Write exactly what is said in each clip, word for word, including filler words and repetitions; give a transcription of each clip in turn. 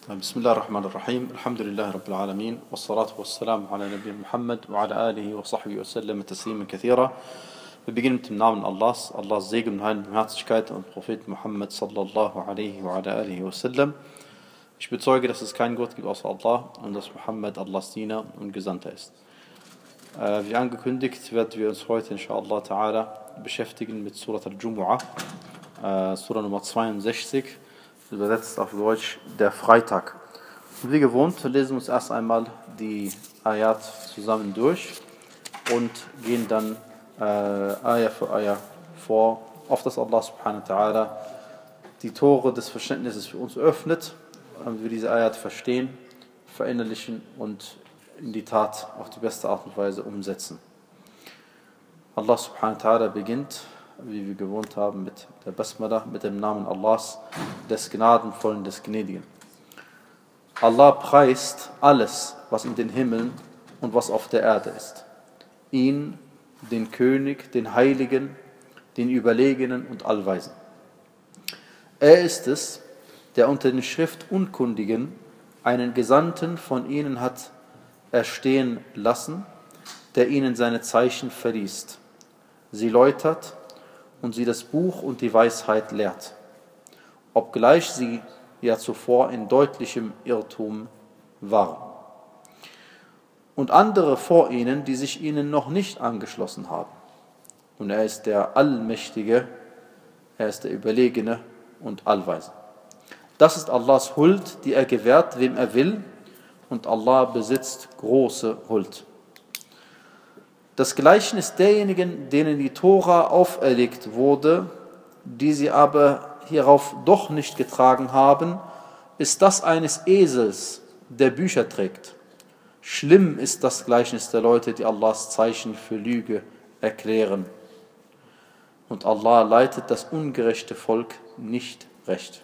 بسم الله الرحمن الرحيم الحمد لله رب العالمين والصلاة والسلام على نبينا Muhammad وعلى آله وصحبه وسلم تسليما كثيرا. Wir beginnen mit dem Namen Allahs, Allahs Segen und Heil, Barmherzigkeit und Prophet Muhammad sallallahu alaihi wa ala alihi wasallam. Ich bezeuge, dass es keinen Gott gibt außer Allah und dass Muhammad Allahs Diener und Gesandter ist. Äh, wie angekündigt, werden wir uns heute inshallah ta'ala beschäftigen mit Surat al-Jumu'ah, äh, Surah Nummer zweiundsechzig, übersetzt auf Deutsch der Freitag. Und wie gewohnt lesen wir uns erst einmal die Ayat zusammen durch und gehen dann äh, Ayah für Ayah vor, auf dass Allah subhanahu wa ta'ala die Tore des Verständnisses für uns öffnet, damit wir diese Ayat verstehen, verinnerlichen und in die Tat auf die beste Art und Weise umsetzen. Allah subhanahu wa ta'ala beginnt, wie wir gewohnt haben, mit der Basmala, mit dem Namen Allahs, des Gnadenvollen, des Gnädigen. Allah preist alles, was in den Himmeln und was auf der Erde ist. Ihn, den König, den Heiligen, den Überlegenen und Allweisen. Er ist es, der unter den Schriftunkundigen einen Gesandten von ihnen hat erstehen lassen, der ihnen seine Zeichen verliest. Sie läutert und sie das Buch und die Weisheit lehrt, obgleich sie ja zuvor in deutlichem Irrtum waren. Und andere vor ihnen, die sich ihnen noch nicht angeschlossen haben. Und er ist der Allmächtige, er ist der Überlegene und Allweise. Das ist Allahs Huld, die er gewährt, wem er will, und Allah besitzt große Huld. Das Gleichnis derjenigen, denen die Tora auferlegt wurde, die sie aber hierauf doch nicht getragen haben, ist das eines Esels, der Bücher trägt. Schlimm ist das Gleichnis der Leute, die Allahs Zeichen für Lüge erklären. Und Allah leitet das ungerechte Volk nicht recht.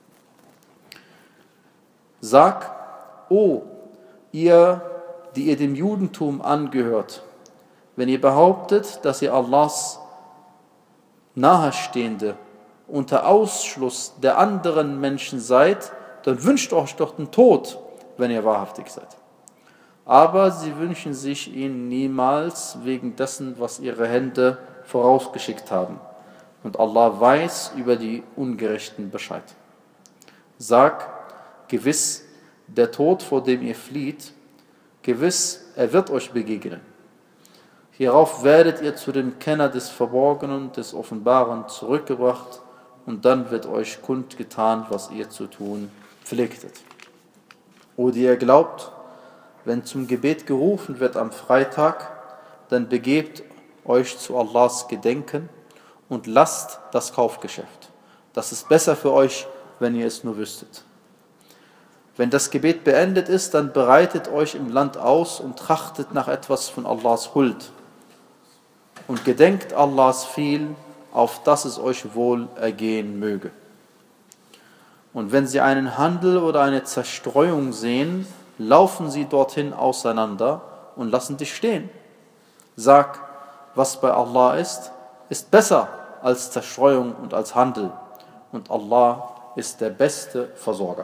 Sag, o ihr, die ihr dem Judentum angehört, wenn ihr behauptet, dass ihr Allahs Nahestehende unter Ausschluss der anderen Menschen seid, dann wünscht euch doch den Tod, wenn ihr wahrhaftig seid. Aber sie wünschen sich ihn niemals wegen dessen, was ihre Hände vorausgeschickt haben. Und Allah weiß über die Ungerechten Bescheid. Sag, gewiss, der Tod, vor dem ihr flieht, gewiss, er wird euch begegnen. Hierauf werdet ihr zu dem Kenner des Verborgenen, des Offenbaren zurückgebracht, und dann wird euch kundgetan, was ihr zu tun pflegtet. O die ihr glaubt, wenn zum Gebet gerufen wird am Freitag, dann begebt euch zu Allahs Gedenken und lasst das Kaufgeschäft. Das ist besser für euch, wenn ihr es nur wüsstet. Wenn das Gebet beendet ist, dann bereitet euch im Land aus und trachtet nach etwas von Allahs Huld. Und gedenkt Allahs viel, auf dass es euch wohl ergehen möge. Und wenn sie einen Handel oder eine Zerstreuung sehen, laufen sie dorthin auseinander und lassen dich stehen. Sag, was bei Allah ist, ist besser als Zerstreuung und als Handel. Und Allah ist der beste Versorger.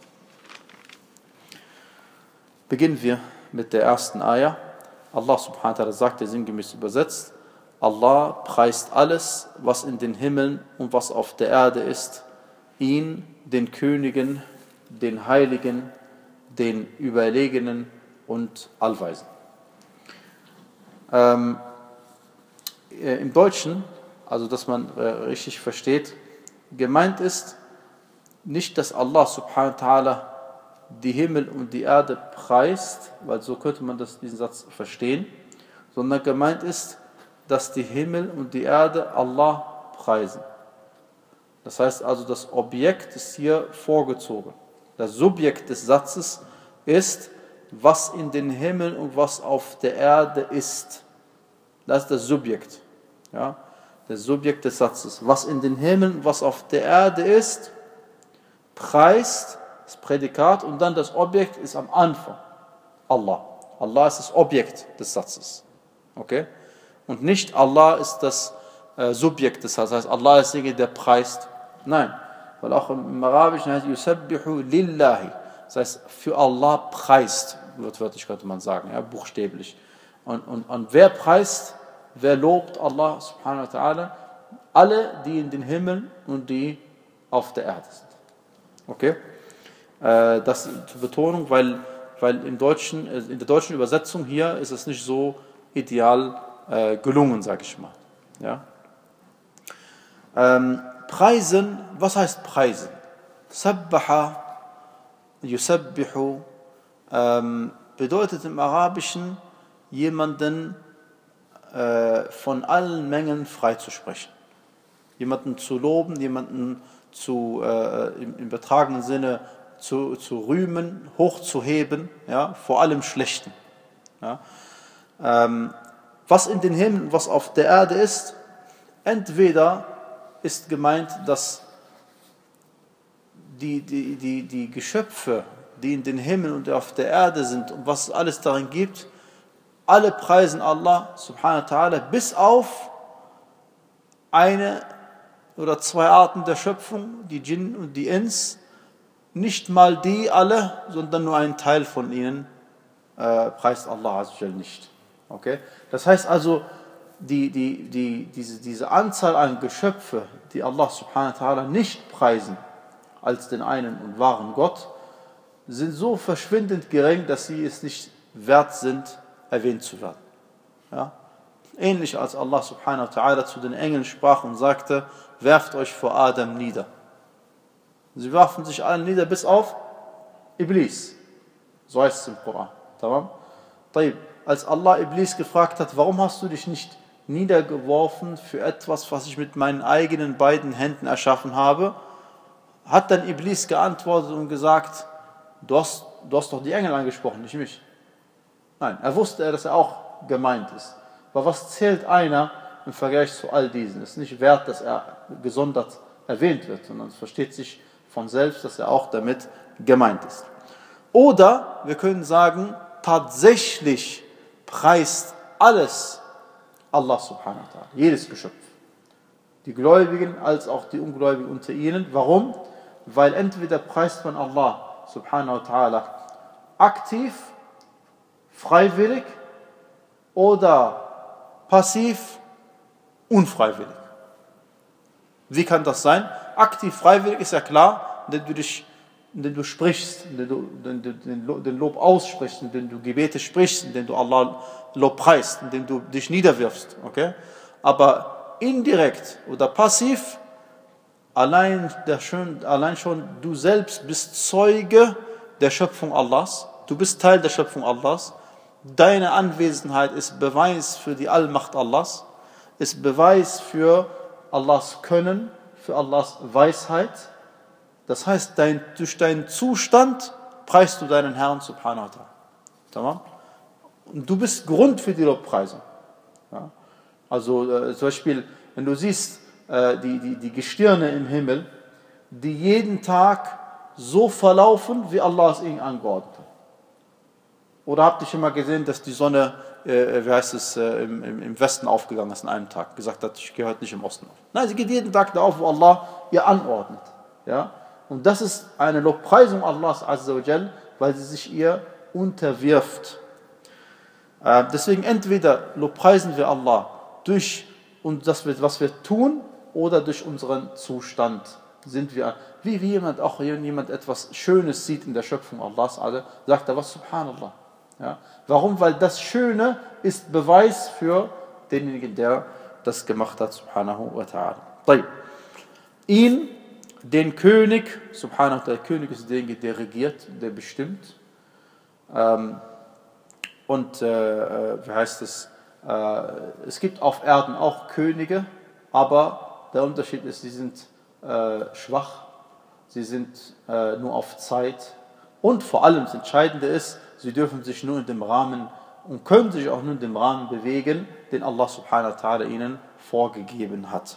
Beginnen wir mit der ersten Ayah. Allah subhanahu wa ta'ala sagt, der sinngemäß übersetzt, Allah preist alles, was in den Himmeln und was auf der Erde ist, ihn, den Königen, den Heiligen, den Überlegenen und Allweisen. Ähm, äh, Im Deutschen, also dass man äh, richtig versteht, gemeint ist nicht, dass Allah subhanahu wa ta'ala die Himmel und die Erde preist, weil so könnte man das, diesen Satz verstehen, sondern gemeint ist, dass die Himmel und die Erde Allah preisen. Das heißt also, das Objekt ist hier vorgezogen. Das Subjekt des Satzes ist, was in den Himmeln und was auf der Erde ist. Das ist das Subjekt. Ja? Das Subjekt des Satzes. Was in den Himmeln und was auf der Erde ist, preist das Prädikat, und dann das Objekt ist am Anfang. Allah. Allah ist das Objekt des Satzes. Okay? Und nicht Allah ist das äh, Subjekt des Satzes. Das heißt, Allah ist derjenige, der preist. Nein. Weil auch im Arabischen heißt Yusabbihu lillahi. Das heißt, für Allah preist, wortwörtlich könnte man sagen, ja, buchstäblich. Und, und, und wer preist, wer lobt Allah subhanahu wa ta'ala? Alle, die in den Himmel und die auf der Erde sind. Okay? Äh, das zur Betonung, weil, weil im Deutschen, in der deutschen Übersetzung hier ist es nicht so ideal äh, gelungen, sage ich mal. Ja? Ähm, preisen, was heißt preisen? Sabbaha, yusabbihu, ähm, bedeutet im Arabischen, jemanden äh, von allen Mengen freizusprechen. Jemanden zu loben, jemanden zu, äh, im, im übertragenen Sinne zu, zu rühmen, hochzuheben, ja, vor allem Schlechten. Ja. Ähm, was in den Himmel und was auf der Erde ist, entweder ist gemeint, dass die, die, die, die Geschöpfe, die in den Himmel und auf der Erde sind und was es alles darin gibt, alle preisen Allah subhanahu wa ta'ala, bis auf eine oder zwei Arten der Schöpfung, die Djinn und die Ins, nicht mal die alle, sondern nur ein Teil von ihnen äh, preist Allah azza wa jal nicht. Okay? Das heißt also, die, die, die, diese, diese Anzahl an Geschöpfe, die Allah subhanahu wa ta'ala nicht preisen als den einen und wahren Gott, sind so verschwindend gering, dass sie es nicht wert sind, erwähnt zu werden. Ja? Ähnlich als Allah subhanahu wa ta'ala zu den Engeln sprach und sagte, werft euch vor Adam nieder. Sie warfen sich alle nieder, bis auf Iblis. So heißt es im Koran. Tamam? Als Allah Iblis gefragt hat, warum hast du dich nicht niedergeworfen für etwas, was ich mit meinen eigenen beiden Händen erschaffen habe, hat dann Iblis geantwortet und gesagt, du hast, du hast doch die Engel angesprochen, nicht mich. Nein, er wusste, dass er auch gemeint ist. Aber was zählt einer im Vergleich zu all diesen? Es ist nicht wert, dass er gesondert erwähnt wird, sondern es versteht sich von selbst, dass er auch damit gemeint ist. Oder wir können sagen, tatsächlich preist alles Allah subhanahu wa ta'ala, jedes Geschöpf. Die Gläubigen als auch die Ungläubigen unter ihnen. Warum? Weil entweder preist man Allah subhanahu wa ta'ala aktiv, freiwillig oder passiv, unfreiwillig. Wie kann das sein? Aktiv, freiwillig ist ja klar, indem du dich, indem du sprichst, indem du den, den, den Lob aussprichst, indem du Gebete sprichst, indem du Allah Lob preist, indem du dich niederwirfst. Okay? Aber indirekt oder passiv, allein, der schön, allein schon du selbst bist Zeuge der Schöpfung Allahs, du bist Teil der Schöpfung Allahs, deine Anwesenheit ist Beweis für die Allmacht Allahs, ist Beweis für Allahs Können, für Allahs Weisheit. Das heißt, dein, durch deinen Zustand preist du deinen Herrn subhanahu wa ta'ala. Und du bist Grund für die Lobpreisung. Ja? Also äh, zum Beispiel, wenn du siehst, äh, die, die, die Gestirne im Himmel, die jeden Tag so verlaufen, wie Allah es ihnen angeordnet hat. Oder habt ihr schon mal gesehen, dass die Sonne, äh, wie heißt es, äh, im, im Westen aufgegangen ist an einem Tag, gesagt hat, ich gehe heute nicht im Osten auf. Nein, sie geht jeden Tag da auf, wo Allah ihr anordnet. Ja? Und das ist eine Lobpreisung Allahs azza wa jal, weil sie sich ihr unterwirft. Äh, deswegen entweder lobpreisen wir Allah durch und das, was wir tun, oder durch unseren Zustand. Sind wir, wie, wie jemand auch jemand etwas Schönes sieht in der Schöpfung Allahs, sagt er, was Subhanallah. Ja? Warum? Weil das Schöne ist Beweis für denjenigen, der das gemacht hat, Subhanahu wa ta'ala. Ihn, den König, Subhanahu wa ta'ala, der König ist derjenige, der regiert, der bestimmt. Ähm, und, äh, wie heißt es, äh, es gibt auf Erden auch Könige, aber der Unterschied ist, sie sind äh, schwach, sie sind äh, nur auf Zeit und vor allem das Entscheidende ist, sie dürfen sich nur in dem Rahmen und können sich auch nur in dem Rahmen bewegen, den Allah subhanahu wa ta'ala ihnen vorgegeben hat.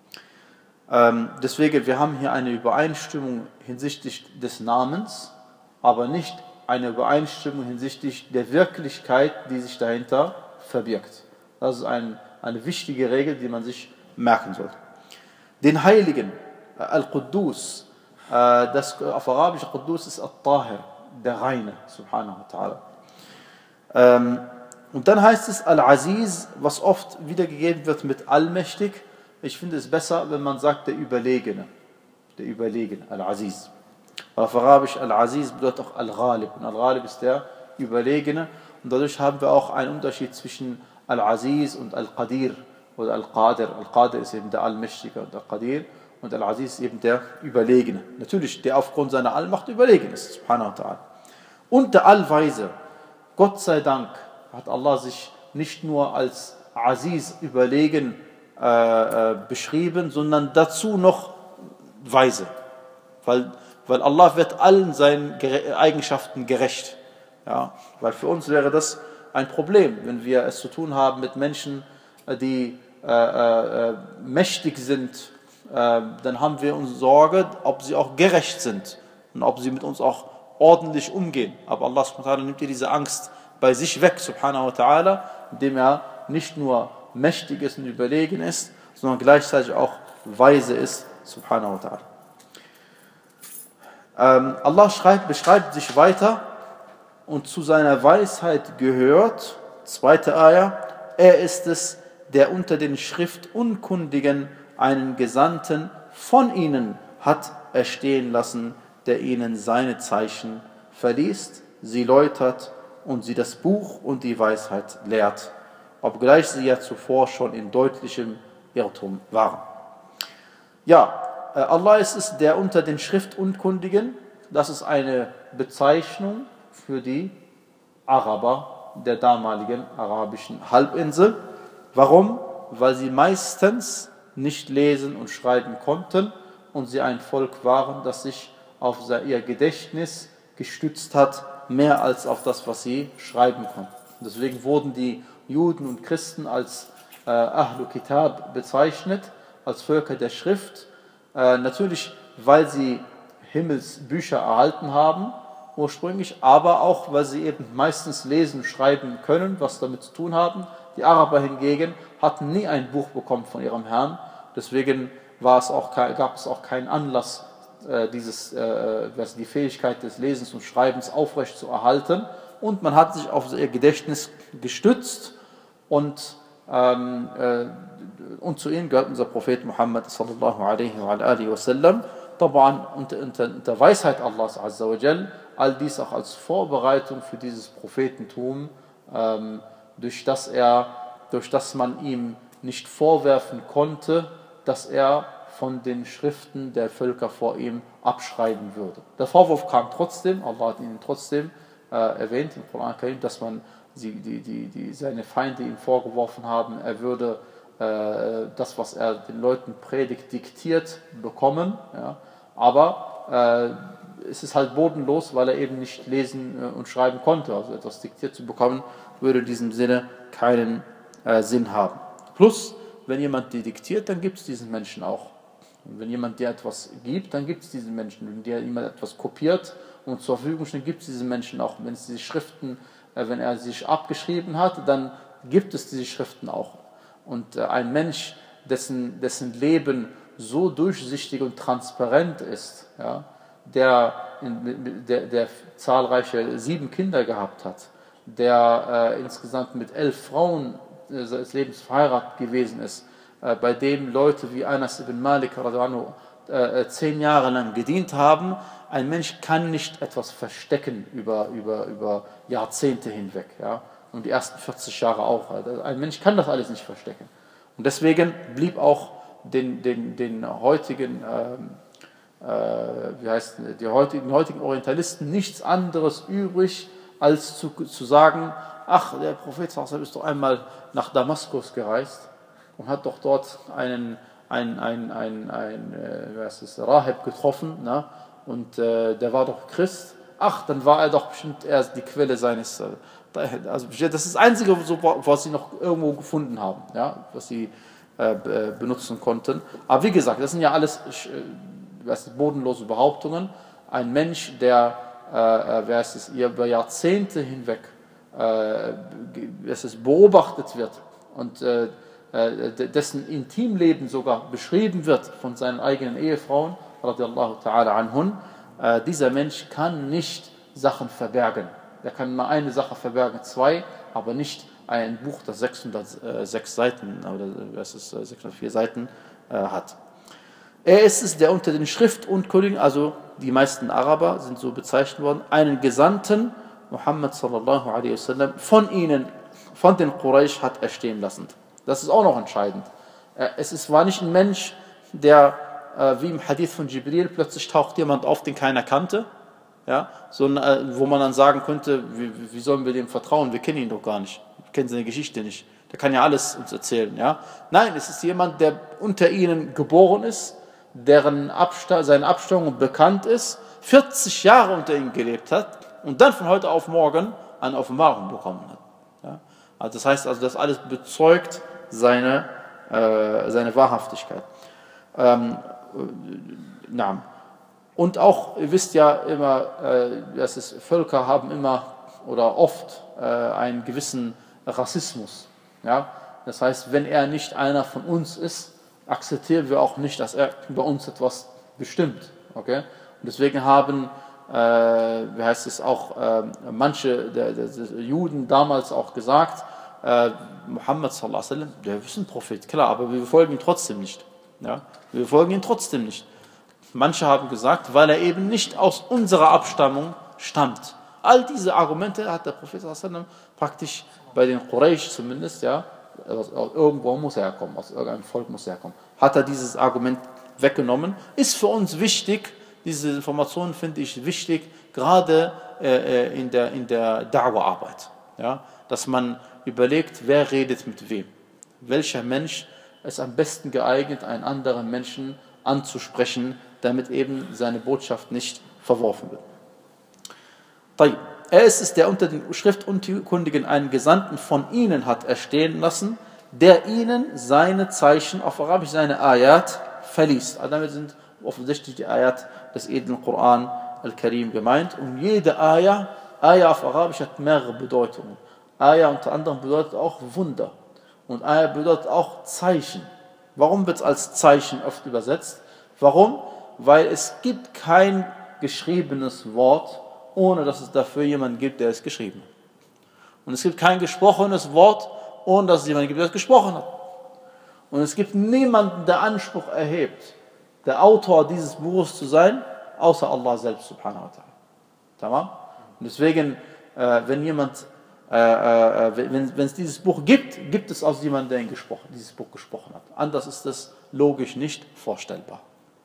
Ähm, deswegen, wir haben hier eine Übereinstimmung hinsichtlich des Namens, aber nicht eine Übereinstimmung hinsichtlich der Wirklichkeit, die sich dahinter verbirgt. Das ist ein, eine wichtige Regel, die man sich merken sollte. Den Heiligen, Al-Quddus, das auf Arabisch Quddus ist Al-Tahir, der Reine, subhanahu wa ta'ala. Ähm, und dann heißt es Al-Aziz, was oft wiedergegeben wird mit Allmächtig. Ich finde es besser, wenn man sagt der Überlegene. Der Überlegene, Al-Aziz. Auf Arabisch Al-Aziz bedeutet auch Al-Ghalib. Und Al-Ghalib ist der Überlegene. Und dadurch haben wir auch einen Unterschied zwischen Al-Aziz und Al-Qadir oder Al-Qadir. Al-Qadir ist eben der Allmächtige und Al-Qadir. Und Al-Aziz ist eben der Überlegene. Natürlich, der aufgrund seiner Allmacht überlegen ist, subhanahu wa ta'ala. Und der Allweise. Gott sei Dank hat Allah sich nicht nur als Aziz überlegen äh, äh, beschrieben, sondern dazu noch weise. Weil, weil Allah wird allen seinen Gere- Eigenschaften gerecht. Ja? Weil für uns wäre das ein Problem, wenn wir es zu tun haben mit Menschen, die äh, äh, mächtig sind, äh, dann haben wir uns Sorge, ob sie auch gerecht sind und ob sie mit uns auch ordentlich umgehen. Aber Allah subhanahu wa ta'ala nimmt dir diese Angst bei sich weg, subhanahu wa ta'ala, indem er nicht nur mächtig ist und überlegen ist, sondern gleichzeitig auch weise ist, subhanahu wa ta'ala. Ähm, Allah schreibt, beschreibt sich weiter und zu seiner Weisheit gehört, zweite Ayah, er ist es, der unter den Schriftunkundigen einen Gesandten von ihnen hat erstehen lassen, der ihnen seine Zeichen verliest, sie läutert und sie das Buch und die Weisheit lehrt, obgleich sie ja zuvor schon in deutlichem Irrtum waren. Ja, Allah ist es, der unter den Schriftunkundigen, das ist eine Bezeichnung für die Araber der damaligen arabischen Halbinsel. Warum? Weil sie meistens nicht lesen und schreiben konnten und sie ein Volk waren, das sich auf ihr Gedächtnis gestützt hat, mehr als auf das, was sie schreiben konnten. Deswegen wurden die Juden und Christen als äh, Ahlu Kitab bezeichnet, als Völker der Schrift. Äh, natürlich, weil sie Himmelsbücher erhalten haben, ursprünglich, aber auch, weil sie eben meistens lesen, schreiben können, was damit zu tun haben. Die Araber hingegen hatten nie ein Buch bekommen von ihrem Herrn, deswegen war es auch, gab es auch keinen Anlass, äh, dieses, äh, die Fähigkeit des Lesens und Schreibens aufrecht zu erhalten, und man hat sich auf ihr Gedächtnis gestützt, und, ähm, äh, und zu ihnen gehört unser Prophet Muhammad sallallahu alaihi wa alihi wa sallam. Taban unter, unter, unter Weisheit Allahs azza wa jal, all dies auch als Vorbereitung für dieses Prophetentum, ähm, durch das er, durch das man ihm nicht vorwerfen konnte, dass er von den Schriften der Völker vor ihm abschreiben würde. Der Vorwurf kam trotzdem, Allah hat ihn trotzdem äh, erwähnt im Koran, dass man sie, die, die, die, seine Feinde ihm vorgeworfen haben, er würde äh, das, was er den Leuten predigt, diktiert bekommen. Ja. Aber äh, es ist halt bodenlos, weil er eben nicht lesen äh, und schreiben konnte. Also etwas diktiert zu bekommen, würde in diesem Sinne keinen äh, Sinn haben. Plus, wenn jemand dir diktiert, dann gibt es diesen Menschen auch. Und wenn jemand dir etwas gibt, dann gibt es diesen Menschen. Wenn dir jemand etwas kopiert und zur Verfügung steht, gibt es diesen Menschen auch. Wenn es diese Schriften, äh, wenn er sich abgeschrieben hat, dann gibt es diese Schriften auch. Und äh, ein Mensch, dessen, dessen Leben so durchsichtig und transparent ist, ja, der, in, der, der zahlreiche sieben Kinder gehabt hat, der äh, insgesamt mit elf Frauen äh, seines Lebens verheiratet gewesen ist, äh, bei dem Leute wie Anas ibn Malik äh, zehn Jahre lang gedient haben. Ein Mensch kann nicht etwas verstecken über, über, über Jahrzehnte hinweg. Ja? Und die ersten vierzig Jahre auch. Ein Mensch kann das alles nicht verstecken. Und deswegen blieb auch den, den, den heutigen, äh, äh, wie heißt, die heutigen, heutigen Orientalisten nichts anderes übrig, als zu, zu sagen, ach, der Prophet ist doch einmal nach Damaskus gereist und hat doch dort einen, einen, einen, einen, einen äh, wie heißt es, Rahib getroffen, ne? Und äh, der war doch Christ. Ach, dann war er doch bestimmt erst die Quelle seines, äh, also das ist das Einzige, was sie noch irgendwo gefunden haben, ja, was sie äh, benutzen konnten. Aber wie gesagt, das sind ja alles äh, was ist, bodenlose Behauptungen. Ein Mensch, der äh, wer ist es, über Jahrzehnte hinweg äh, es ist, beobachtet wird und äh, dessen Intimleben sogar beschrieben wird von seinen eigenen Ehefrauen, radiallahu ta'ala anhun, äh, dieser Mensch kann nicht Sachen verbergen. Der kann mal eine Sache verbergen, zwei, aber nicht ein Buch, das sechshundertsechs Seiten oder was ist, sechshundertvier Seiten äh, hat. Er ist es, der unter den Schriftunkundigen, also die meisten Araber sind so bezeichnet worden, einen Gesandten, Muhammad sallallahu alaihi wasallam, von ihnen, von den Quraysh hat erstehen lassen. Das ist auch noch entscheidend. Es ist, war nicht ein Mensch, der, äh, wie im Hadith von Jibril, plötzlich taucht jemand auf, den keiner kannte, ja, so, äh, wo man dann sagen könnte, wie, wie sollen wir dem vertrauen, wir kennen ihn doch gar nicht, wir kennen seine Geschichte nicht, der kann ja alles uns erzählen. Ja? Nein, es ist jemand, der unter ihnen geboren ist, deren Absta- seine Abstammung bekannt ist, vierzig Jahre unter ihnen gelebt hat und dann von heute auf morgen eine Offenbarung bekommen hat. Ja? Also das heißt also, das alles bezeugt seine, äh, seine Wahrhaftigkeit. Ähm, na. Und auch, ihr wisst ja immer, äh, dass es Völker haben immer oder oft äh, einen gewissen Rassismus. Ja? Das heißt, wenn er nicht einer von uns ist, akzeptieren wir auch nicht, dass er bei uns etwas bestimmt. Okay? Und deswegen haben, äh, wie heißt es auch, äh, manche der, der, der Juden damals auch gesagt, äh, Muhammad sallallahu alaihi wasallam, der ist ein Prophet, klar, aber wir folgen ihm trotzdem nicht. Ja? Wir folgen ihm trotzdem nicht. Manche haben gesagt, weil er eben nicht aus unserer Abstammung stammt. All diese Argumente hat der Prophet sallallahu alaihi wasallam praktisch bei den Quraysh zumindest, ja, irgendwo muss er herkommen, aus irgendeinem Volk muss er herkommen, hat er dieses Argument weggenommen. Ist für uns wichtig, diese Informationen finde ich wichtig, gerade äh, in der, in der Da'wa-Arbeit. Ja, dass man überlegt, wer redet mit wem. Welcher Mensch ist am besten geeignet, einen anderen Menschen anzusprechen, damit eben seine Botschaft nicht verworfen wird. Er ist es, der unter den Schriftunkundigen einen Gesandten von ihnen hat erstehen lassen, der ihnen seine Zeichen, auf Arabisch seine Ayat, verliest. Also damit sind offensichtlich die Ayat des edlen Koran al-Karim gemeint. Und jede Ayah, Ayah auf Arabisch hat mehrere Bedeutungen. Ayah unter anderem bedeutet auch Wunder. Und Ayah bedeutet auch Zeichen. Warum wird es als Zeichen oft übersetzt? Warum? Weil es gibt kein geschriebenes Wort, ohne dass es dafür jemanden gibt, der es geschrieben hat. Und es gibt kein gesprochenes Wort, ohne dass es jemanden gibt, der es gesprochen hat. Und es gibt niemanden, der Anspruch erhebt, der Autor dieses Buches zu sein, außer Allah selbst, subhanahu wa ta'ala. Tamam? Und deswegen, äh, wenn jemand, äh, äh, wenn, wenn es dieses Buch gibt, gibt es aus jemandem, der ihn gesprochen, dieses Buch gesprochen hat. Anders ist es logisch nicht vorstellbar.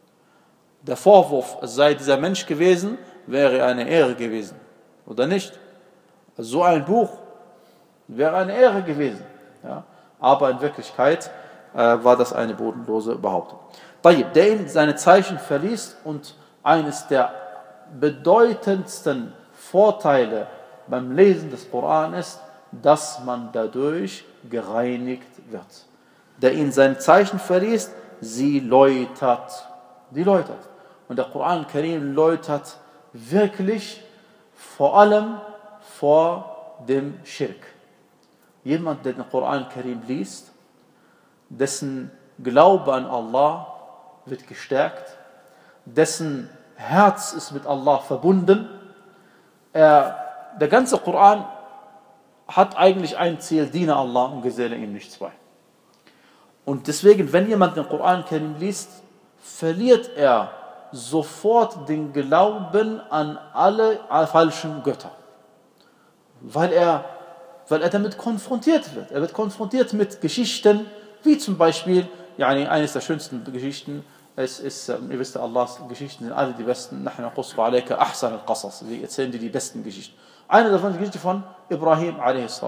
Der Vorwurf, es sei dieser Mensch gewesen, wäre eine Ehre gewesen. Oder nicht? Also so ein Buch wäre eine Ehre gewesen. Ja? Aber in Wirklichkeit äh, war das eine bodenlose Behauptung. Der ihm seine Zeichen verliest und eines der bedeutendsten Vorteile beim Lesen des Koran ist, dass man dadurch gereinigt wird. Der ihm sein Zeichen verliest, sie läutert. Die läutert. Und der Koran Karim läutert wirklich vor allem vor dem Schirk. Jemand, der den Koran Karim liest, dessen Glaube an Allah wird gestärkt, dessen Herz ist mit Allah verbunden. Er, der ganze Koran hat eigentlich ein Ziel, diene Allah und geselle ihm nicht zwei. Und deswegen, wenn jemand den Koran Karim liest, verliert er sofort den Glauben an alle falschen Götter. Weil er, weil er damit konfrontiert wird. Er wird konfrontiert mit Geschichten, wie zum Beispiel, yani eines der schönsten Geschichten, es ist, ihr wisst, Allahs Geschichten sind alle die besten. Wir erzählen dir die besten Geschichten. Eine davon ist die Geschichte von Ibrahim a s.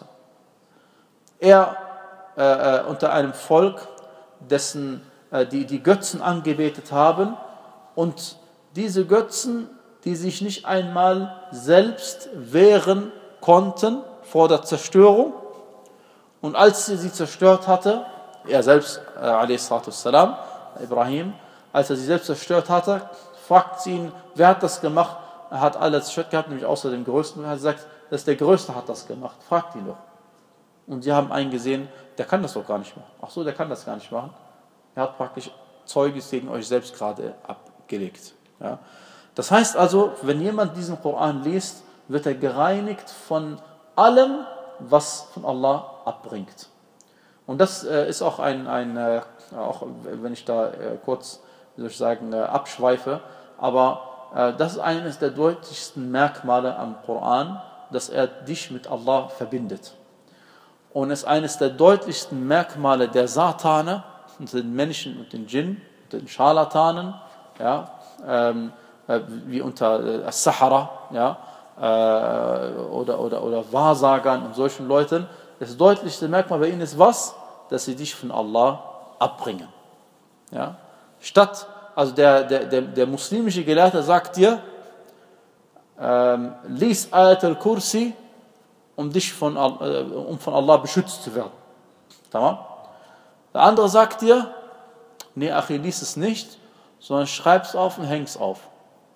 Er äh, unter einem Volk, dessen äh, die, die Götzen angebetet haben, und diese Götzen, die sich nicht einmal selbst wehren konnten vor der Zerstörung, und als sie sie zerstört hatte, er selbst, äh, a s. Ibrahim, als er sie selbst zerstört hatte, fragt sie ihn, wer hat das gemacht? Er hat alle zerstört gehabt, nämlich außer dem Größten. Er hat gesagt, dass der Größte hat das gemacht. Fragt ihn doch. Und sie haben eingesehen, der kann das doch gar nicht machen. Ach so, der kann das gar nicht machen. Er hat praktisch Zeugnis gegen euch selbst gerade abgelegt. Ja. Das heißt also, wenn jemand diesen Koran liest, wird er gereinigt von allem, was von Allah abbringt. Und das äh, ist auch ein, ein äh, auch wenn ich da äh, kurz, wie soll ich sagen, äh, abschweife, aber äh, das ist eines der deutlichsten Merkmale am Koran, dass er dich mit Allah verbindet. Und es ist eines der deutlichsten Merkmale der Satane, den Menschen und den Djinn, den Scharlatanen, ja, ähm, äh, wie unter äh, As-Sahara, ja, äh, oder, oder, oder Wahrsagern und solchen Leuten. Das deutlichste Merkmal bei ihnen ist was? Dass sie dich von Allah abbringen. Ja? Statt, also der, der, der, der muslimische Gelehrte sagt dir, ähm, lies Ayat al-Kursi, um, dich von, äh, um von Allah beschützt zu werden. Tamam? Der andere sagt dir, nee, Achi, lies es nicht, sondern schreib es auf und häng es auf.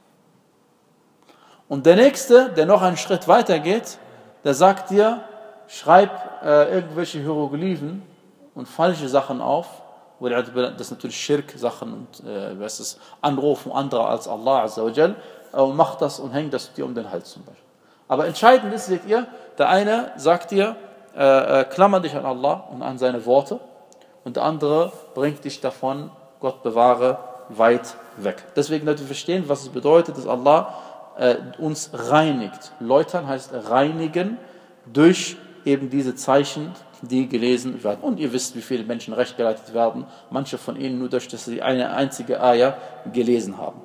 Und der Nächste, der noch einen Schritt weiter geht, der sagt dir, schreib äh, irgendwelche Hieroglyphen und falsche Sachen auf, das ist natürlich Schirk-Sachen und äh, was ist, Anrufen anderer als Allah Azza wa Jal, äh, und mach das und häng das dir um den Hals zum Beispiel. Aber entscheidend ist, seht ihr, der eine sagt dir, äh, äh, klammer dich an Allah und an seine Worte, und der andere bringt dich davon, Gott bewahre, weit weg. Deswegen, dass wir verstehen, was es bedeutet, dass Allah äh, uns reinigt. Läutern heißt reinigen durch eben diese Zeichen, die gelesen werden. Und ihr wisst, wie viele Menschen rechtgeleitet werden. Manche von ihnen nur durch, dass sie eine einzige Ayah gelesen haben.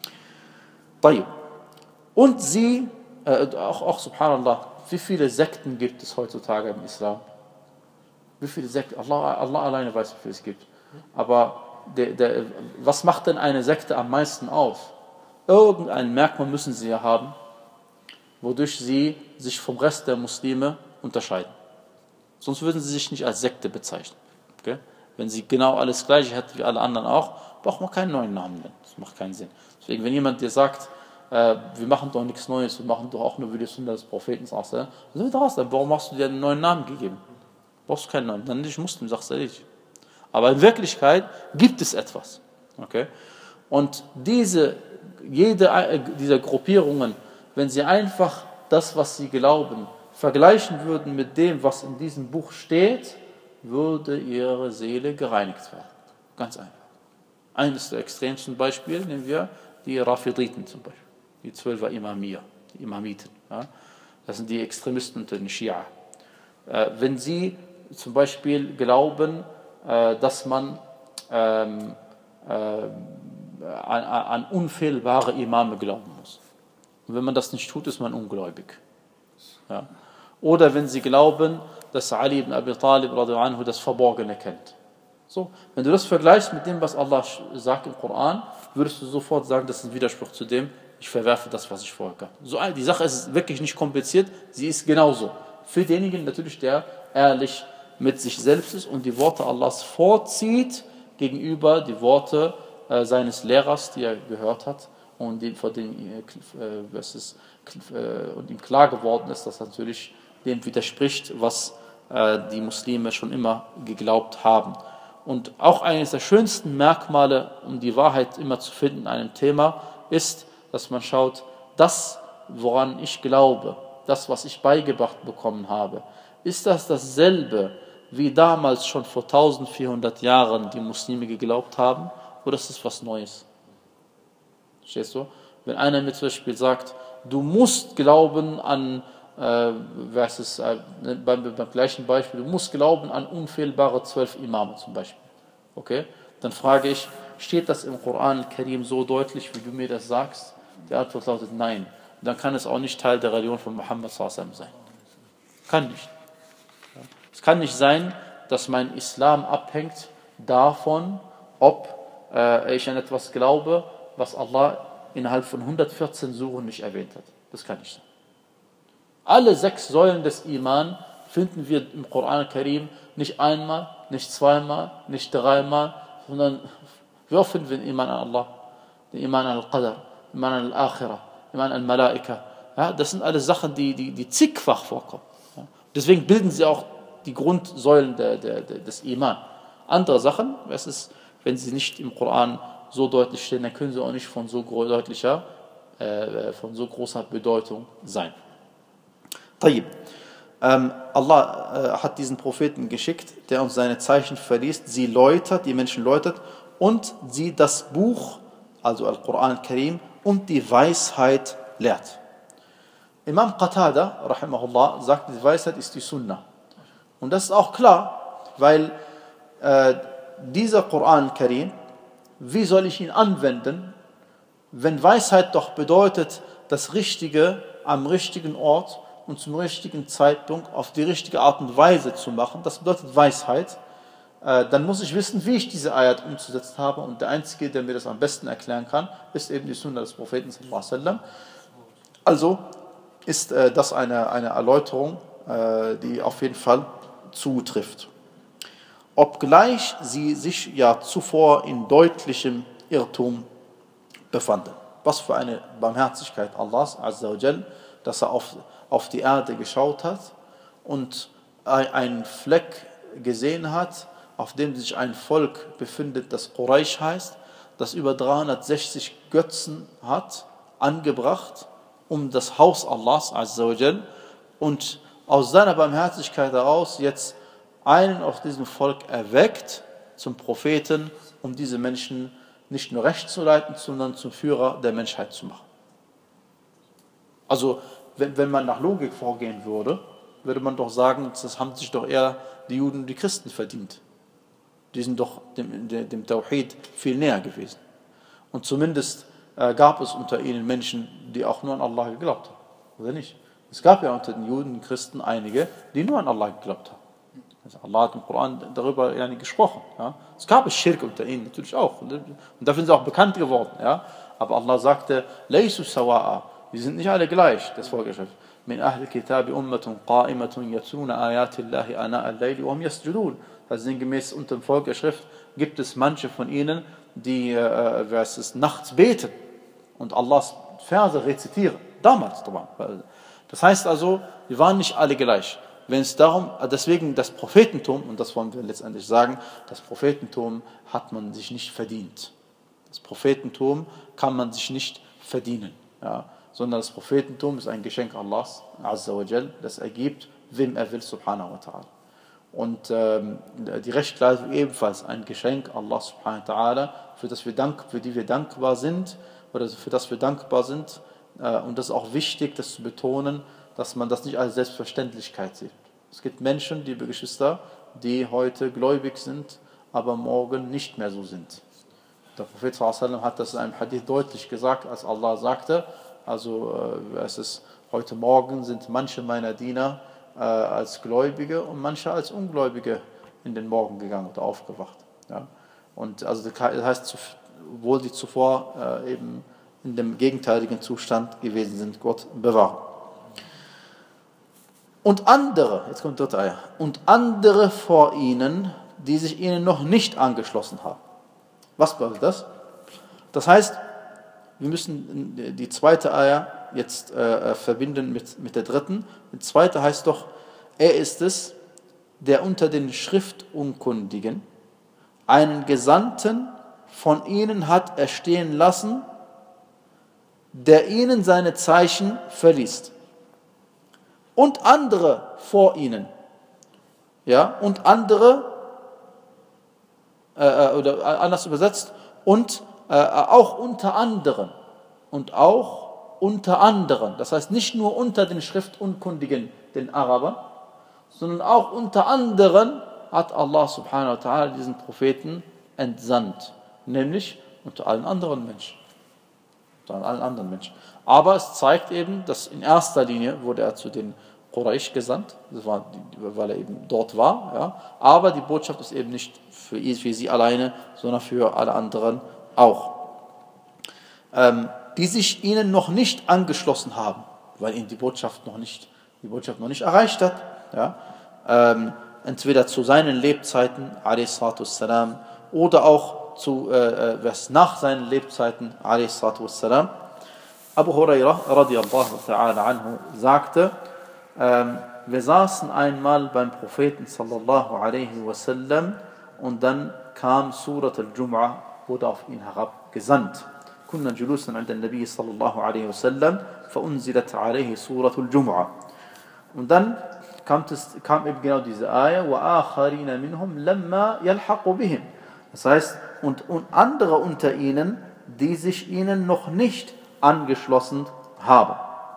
Und sie, äh, auch, auch subhanallah, wie viele Sekten gibt es heutzutage im Islam? Wie viele Sekten? Allah, Allah alleine weiß, wie viele es gibt. Aber der, der, was macht denn eine Sekte am meisten aus? Irgendein Merkmal müssen sie ja haben, wodurch sie sich vom Rest der Muslime unterscheiden. Sonst würden sie sich nicht als Sekte bezeichnen. Okay? Wenn sie genau alles Gleiche hätten wie alle anderen auch, braucht man keinen neuen Namen nennen. Das macht keinen Sinn. Deswegen, wenn jemand dir sagt, äh, wir machen doch nichts Neues, wir machen doch auch nur wie die Sunna des Propheten, sagst du, warum hast du dir einen neuen Namen gegeben? Brauchst du keinen neuen, dann nicht Muslim, sagst du ehrlich. Aber in Wirklichkeit gibt es etwas. Okay? Und diese, jede dieser Gruppierungen, wenn sie einfach das, was sie glauben, vergleichen würden mit dem, was in diesem Buch steht, würde ihre Seele gereinigt werden. Ganz einfach. Eines der extremsten Beispiele nehmen wir die Rafiditen zum Beispiel, die Zwölfer Imamiyya, die Imamiten. Ja? Das sind die Extremisten unter den Schia. Äh, wenn sie zum Beispiel glauben, äh, dass man ähm, äh, an, an unfehlbare Imame glauben muss. Und wenn man das nicht tut, ist man ungläubig. Ja? Oder wenn sie glauben, dass Ali ibn Abi Talib anhu das Verborgene kennt. So, wenn du das vergleichst mit dem, was Allah sagt im Koran, würdest du sofort sagen, das ist ein Widerspruch zu dem, ich verwerfe das, was ich vorher gab. So, die Sache ist wirklich nicht kompliziert, sie ist genauso. Für denjenigen natürlich, der ehrlich mit sich selbst ist und die Worte Allahs vorzieht gegenüber die Worte äh, seines Lehrers, die er gehört hat und dem, vor dem äh, was ist, äh, und ihm klar geworden ist, dass natürlich dem widerspricht, was äh, die Muslime schon immer geglaubt haben. Und auch eines der schönsten Merkmale, um die Wahrheit immer zu finden in einem Thema, ist, dass man schaut, das, woran ich glaube, das, was ich beigebracht bekommen habe, ist das dasselbe, wie damals schon vor eintausendvierhundert Jahren die Muslime geglaubt haben, oder ist es was Neues? Verstehst du? Wenn einer mir zum Beispiel sagt, du musst glauben an, äh, was ist, äh, beim, beim gleichen Beispiel, du musst glauben an unfehlbare zwölf Imame zum Beispiel. Okay? Dann frage ich, steht das im Koran al-Karim so deutlich, wie du mir das sagst? Die Antwort lautet nein. Dann kann es auch nicht Teil der Religion von Muhammad sallallahu alaihi wasallam sein. Kann nicht. Es kann nicht sein, dass mein Islam abhängt davon, ob äh, ich an etwas glaube, was Allah innerhalb von hundertvierzehn Suren nicht erwähnt hat. Das kann nicht sein. Alle sechs Säulen des Iman finden wir im Koran al-Karim nicht einmal, nicht zweimal, nicht dreimal, sondern wie oft finden wir den Iman an Allah, den Iman an al-Qadr, den Iman an al-Akhirah, den Iman an al-Malaika. Ja, das sind alles Sachen, die, die, die zigfach vorkommen. Ja. Deswegen bilden sie auch die Grundsäulen der, der, der, des Iman. Andere Sachen, es ist, wenn sie nicht im Koran so deutlich stehen, dann können sie auch nicht von so deutlicher äh, von so großer Bedeutung sein. Tayyib. Ähm, Allah äh, hat diesen Propheten geschickt, der uns seine Zeichen verliest, sie läutert, die Menschen läutert und sie das Buch, also Al-Quran al-Karim, und die Weisheit lehrt. Imam Qatada, rahimahullah, sagt, die Weisheit ist die Sunnah. Und das ist auch klar, weil äh, dieser Quran al-Karim, wie soll ich ihn anwenden, wenn Weisheit doch bedeutet, das Richtige am richtigen Ort und zum richtigen Zeitpunkt auf die richtige Art und Weise zu machen, das bedeutet Weisheit, äh, dann muss ich wissen, wie ich diese Ayat umzusetzen habe, und der Einzige, der mir das am besten erklären kann, ist eben die Sunna des Propheten sallallahu alaihi wasallam. Also ist äh, das eine, eine Erläuterung, äh, die auf jeden Fall zutrifft. Obgleich sie sich ja zuvor in deutlichem Irrtum befanden. Was für eine Barmherzigkeit Allahs Azza wa Jal, dass er auf, auf die Erde geschaut hat und einen Fleck gesehen hat, auf dem sich ein Volk befindet, das Quraysh heißt, das über dreihundertsechzig Götzen hat, angebracht um das Haus Allahs Azza wa Jal, und aus seiner Barmherzigkeit heraus jetzt einen aus diesem Volk erweckt zum Propheten, um diese Menschen nicht nur recht zu leiten, sondern zum Führer der Menschheit zu machen. Also, wenn, wenn man nach Logik vorgehen würde, würde man doch sagen, das haben sich doch eher die Juden und die Christen verdient. Die sind doch dem, dem Tawhid viel näher gewesen. Und zumindest äh, gab es unter ihnen Menschen, die auch nur an Allah geglaubt haben. Oder nicht? Es gab ja unter den Juden und Christen einige, die nur an Allah geglaubt haben. Also Allah hat im Koran darüber ja nicht gesprochen. Ja. Es gab es Schirk unter ihnen natürlich auch. Und dafür sind sie auch bekannt geworden. Ja. Aber Allah sagte, Laysu sawa'a, die sind nicht alle gleich, das Vorgeschrift. Min ahli kitabi ummatun qa'imatun yatsuna ayati Allahi ana al-layli wa hum yasjudun. Also sinngemäß unter dem Volk der Schrift gibt es manche von ihnen, die äh, es ist, nachts beten und Allahs Verse rezitieren. Damals. Das heißt also, wir waren nicht alle gleich. Wenn es darum, deswegen das Prophetentum, und das wollen wir letztendlich sagen, das Prophetentum hat man sich nicht verdient. Das Prophetentum kann man sich nicht verdienen, ja, sondern das Prophetentum ist ein Geschenk Allahs Azza wa Jal, das er gibt, wem er will, subhanahu wa ta'ala. Und ähm, die Rechtleitung ebenfalls ein Geschenk Allah subhanahu wa ta'ala, für das wir dank, für die wir dankbar sind, oder für das wir dankbar sind. Äh, und das ist auch wichtig, das zu betonen, dass man das nicht als Selbstverständlichkeit sieht. Es gibt Menschen, liebe Geschwister, die heute gläubig sind, aber morgen nicht mehr so sind. Der Prophet sallallahu alaihi wasallam hat das in einem Hadith deutlich gesagt, als Allah sagte, also äh, es ist, heute Morgen sind manche meiner Diener äh, als Gläubige und manche als Ungläubige in den Morgen gegangen oder aufgewacht. Ja? Und also das heißt, obwohl sie zuvor äh, eben in dem gegenteiligen Zustand gewesen sind, Gott bewahre. Und andere, jetzt kommt die dritte Eier, und andere vor ihnen, die sich ihnen noch nicht angeschlossen haben. Was bedeutet das? Das heißt, wir müssen die zweite Eier jetzt äh, verbinden mit, mit der dritten. Die zweite heißt doch, er ist es, der unter den Schriftunkundigen einen Gesandten von ihnen hat erstehen lassen, der ihnen seine Zeichen verliest. Und andere vor ihnen, ja, und andere, äh, oder anders übersetzt, und äh, auch unter anderen, und auch unter anderen, das heißt nicht nur unter den Schriftunkundigen, den Arabern, sondern auch unter anderen hat Allah subhanahu wa ta'ala diesen Propheten entsandt, nämlich unter allen anderen Menschen. Unter allen anderen Menschen. Aber es zeigt eben, dass in erster Linie wurde er zu den Quraysh gesandt, das war, weil er eben dort war. Ja. Aber die Botschaft ist eben nicht für, ihn, für sie alleine, sondern für alle anderen auch. Ähm, die sich ihnen noch nicht angeschlossen haben, weil ihnen die Botschaft noch nicht, die Botschaft noch nicht erreicht hat. Ja. Ähm, entweder zu seinen Lebzeiten, a.s. oder auch zu, äh, was nach seinen Lebzeiten, a.s. Abu Hurairah radiyallahu ta'ala anhu sagte, ähm, wir saßen einmal beim Propheten sallallahu alaihi wasallam und dann kam Surat al-Jum'ah, wurde auf ihn herabgesandt. كنا جلوسا عند النبي صلى الله عليه وسلم فأنزلت عليه سورة الجمعة. Und dann kam, es, kam eben genau diese Ayah, وَآخَرِينَ مِنْهُمْ لَمَّا يَلْحَقُ بِهِمْ. Das heißt, und, und andere unter ihnen, die sich ihnen noch nicht angeschlossen haben.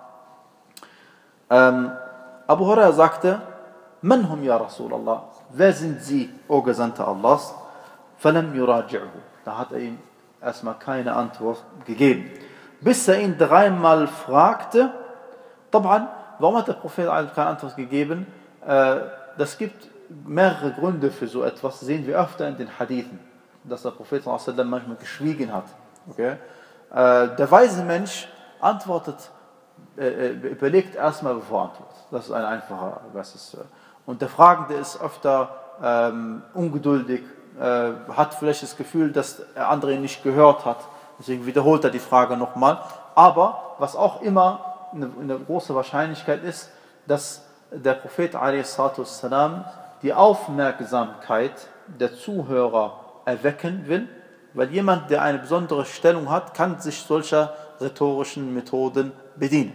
Ähm, Abu Hurairah sagte, Man hum ya Rasulallah, wer sind sie, o Gesandter Allahs? فَلَمْ يُرَاجِعْهُ. Da hat er ihm erstmal keine Antwort gegeben. Bis er ihn dreimal fragte, طبعا, warum hat der Prophet keine Antwort gegeben? Das gibt mehrere Gründe für so etwas, sehen wir öfter in den Hadithen, dass der Prophet manchmal geschwiegen hat. Okay? Der weise Mensch antwortet, überlegt erstmal, bevor er antwortet. Das ist ein einfacher, was ist. Und der Fragende ist öfter ähm, ungeduldig, äh, hat vielleicht das Gefühl, dass der andere ihn nicht gehört hat. Deswegen wiederholt er die Frage nochmal. Aber was auch immer eine, eine große Wahrscheinlichkeit ist, dass der Prophet a s. die Aufmerksamkeit der Zuhörer erwecken will, weil jemand, der eine besondere Stellung hat, kann sich solcher rhetorischen Methoden bedienen.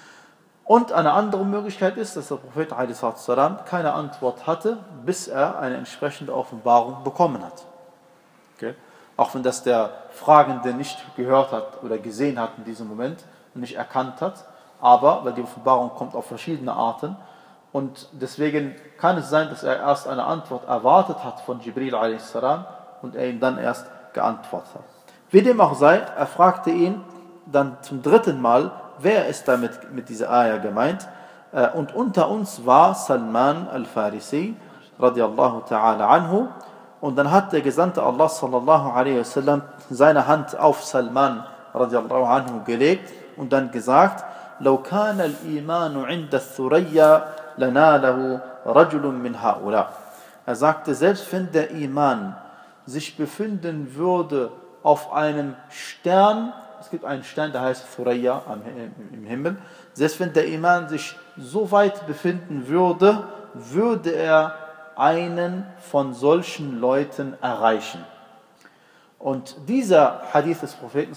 Und eine andere Möglichkeit ist, dass der Prophet a s. keine Antwort hatte, bis er eine entsprechende Offenbarung bekommen hat. Okay? Auch wenn das der Fragende nicht gehört hat oder gesehen hat in diesem Moment und nicht erkannt hat, aber weil die Offenbarung kommt auf verschiedene Arten und deswegen kann es sein, dass er erst eine Antwort erwartet hat von Jibril a s. und er ihm dann erst geantwortet hat. Wie dem auch sei, er fragte ihn dann zum dritten Mal, wer ist damit mit dieser Ayah gemeint? Und unter uns war Salman al-Farisi, radiallahu ta'ala anhu. Und dann hat der Gesandte Allah sallallahu alaihi wasallam seine Hand auf Salman radiallahu anhu gelegt und dann gesagt, لو كان الإيمان عند الثريا لناله رجل من هؤلاء. Er sagte, selbst wenn der Iman sich befinden würde auf einem Stern, es gibt einen Stern, der heißt Thuraya im Himmel, selbst wenn der Iman sich so weit befinden würde, würde er einen von solchen Leuten erreichen. Und dieser Hadith des Propheten,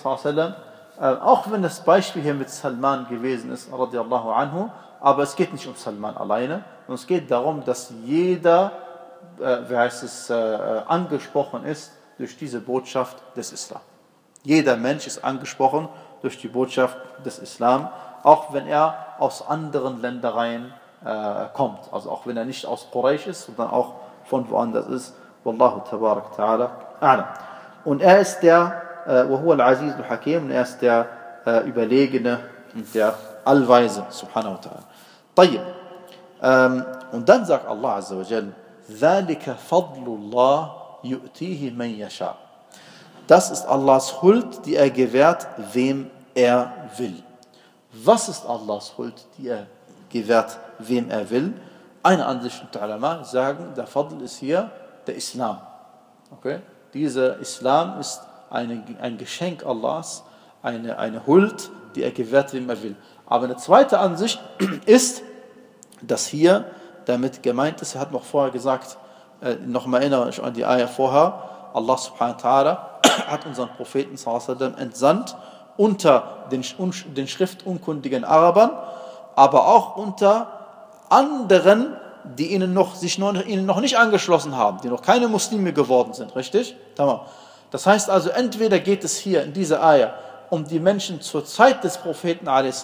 auch wenn das Beispiel hier mit Salman gewesen ist, radiallahu anhu, aber es geht nicht um Salman alleine, und es geht darum, dass jeder, äh, wie heißt es, äh, angesprochen ist durch diese Botschaft des Islam. Jeder Mensch ist angesprochen durch die Botschaft des Islam, auch wenn er aus anderen Ländereien äh, kommt. Also auch wenn er nicht aus Quraysh ist, sondern auch von woanders ist. Wallahu tabarak ta'ala a'lam. Und er ist der, وهو العزيز الحكيم, und er ist der äh, Überlegene und der Allweise, subhanahu wa ta'ala. طيب. Ähm, und dann sagt Allah azza wa jal, ذَلِكَ فَضْلُ اللَّهِ يُؤْتِيهِ مَنْ يَشَاءُ. Das ist Allahs Huld, die er gewährt, wem er will. Was ist Allahs Huld, die er gewährt, wem er will? Eine Ansicht der Ulama sagen, der Fadl ist hier der Islam. Okay? Dieser Islam ist eine, ein Geschenk Allahs, eine, eine Huld, die er gewährt, wem er will. Aber eine zweite Ansicht ist, dass hier damit gemeint ist, er hat noch vorher gesagt, äh, nochmal erinnere ich an die Ayah vorher, Allah subhanahu wa ta'ala hat unseren Propheten sallallahu alaihi wasallam entsandt unter den, den schriftunkundigen Arabern, aber auch unter anderen, die ihnen noch, sich noch, ihnen noch nicht angeschlossen haben, die noch keine Muslime geworden sind, richtig? Das heißt also, entweder geht es hier in dieser Ayah um die Menschen zur Zeit des Propheten a.s.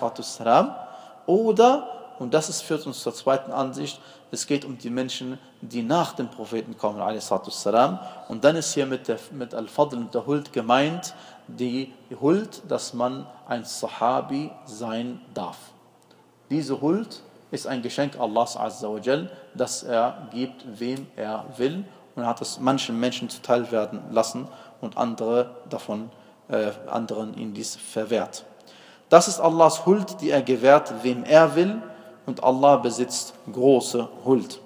oder, und das ist, führt uns zur zweiten Ansicht, es geht um die Menschen, die nach dem Propheten kommen a.s. Und dann ist hier mit, der, mit Al-Fadl und der Huld gemeint, die Huld, dass man ein Sahabi sein darf. Diese Huld ist ein Geschenk Allahs azza wa jal, das er gibt, wem er will, und er hat es manchen Menschen zuteil werden lassen und andere davon, äh, anderen ihnen dies verwehrt. Das ist Allahs Huld, die er gewährt, wem er will, und Allah besitzt große Huld.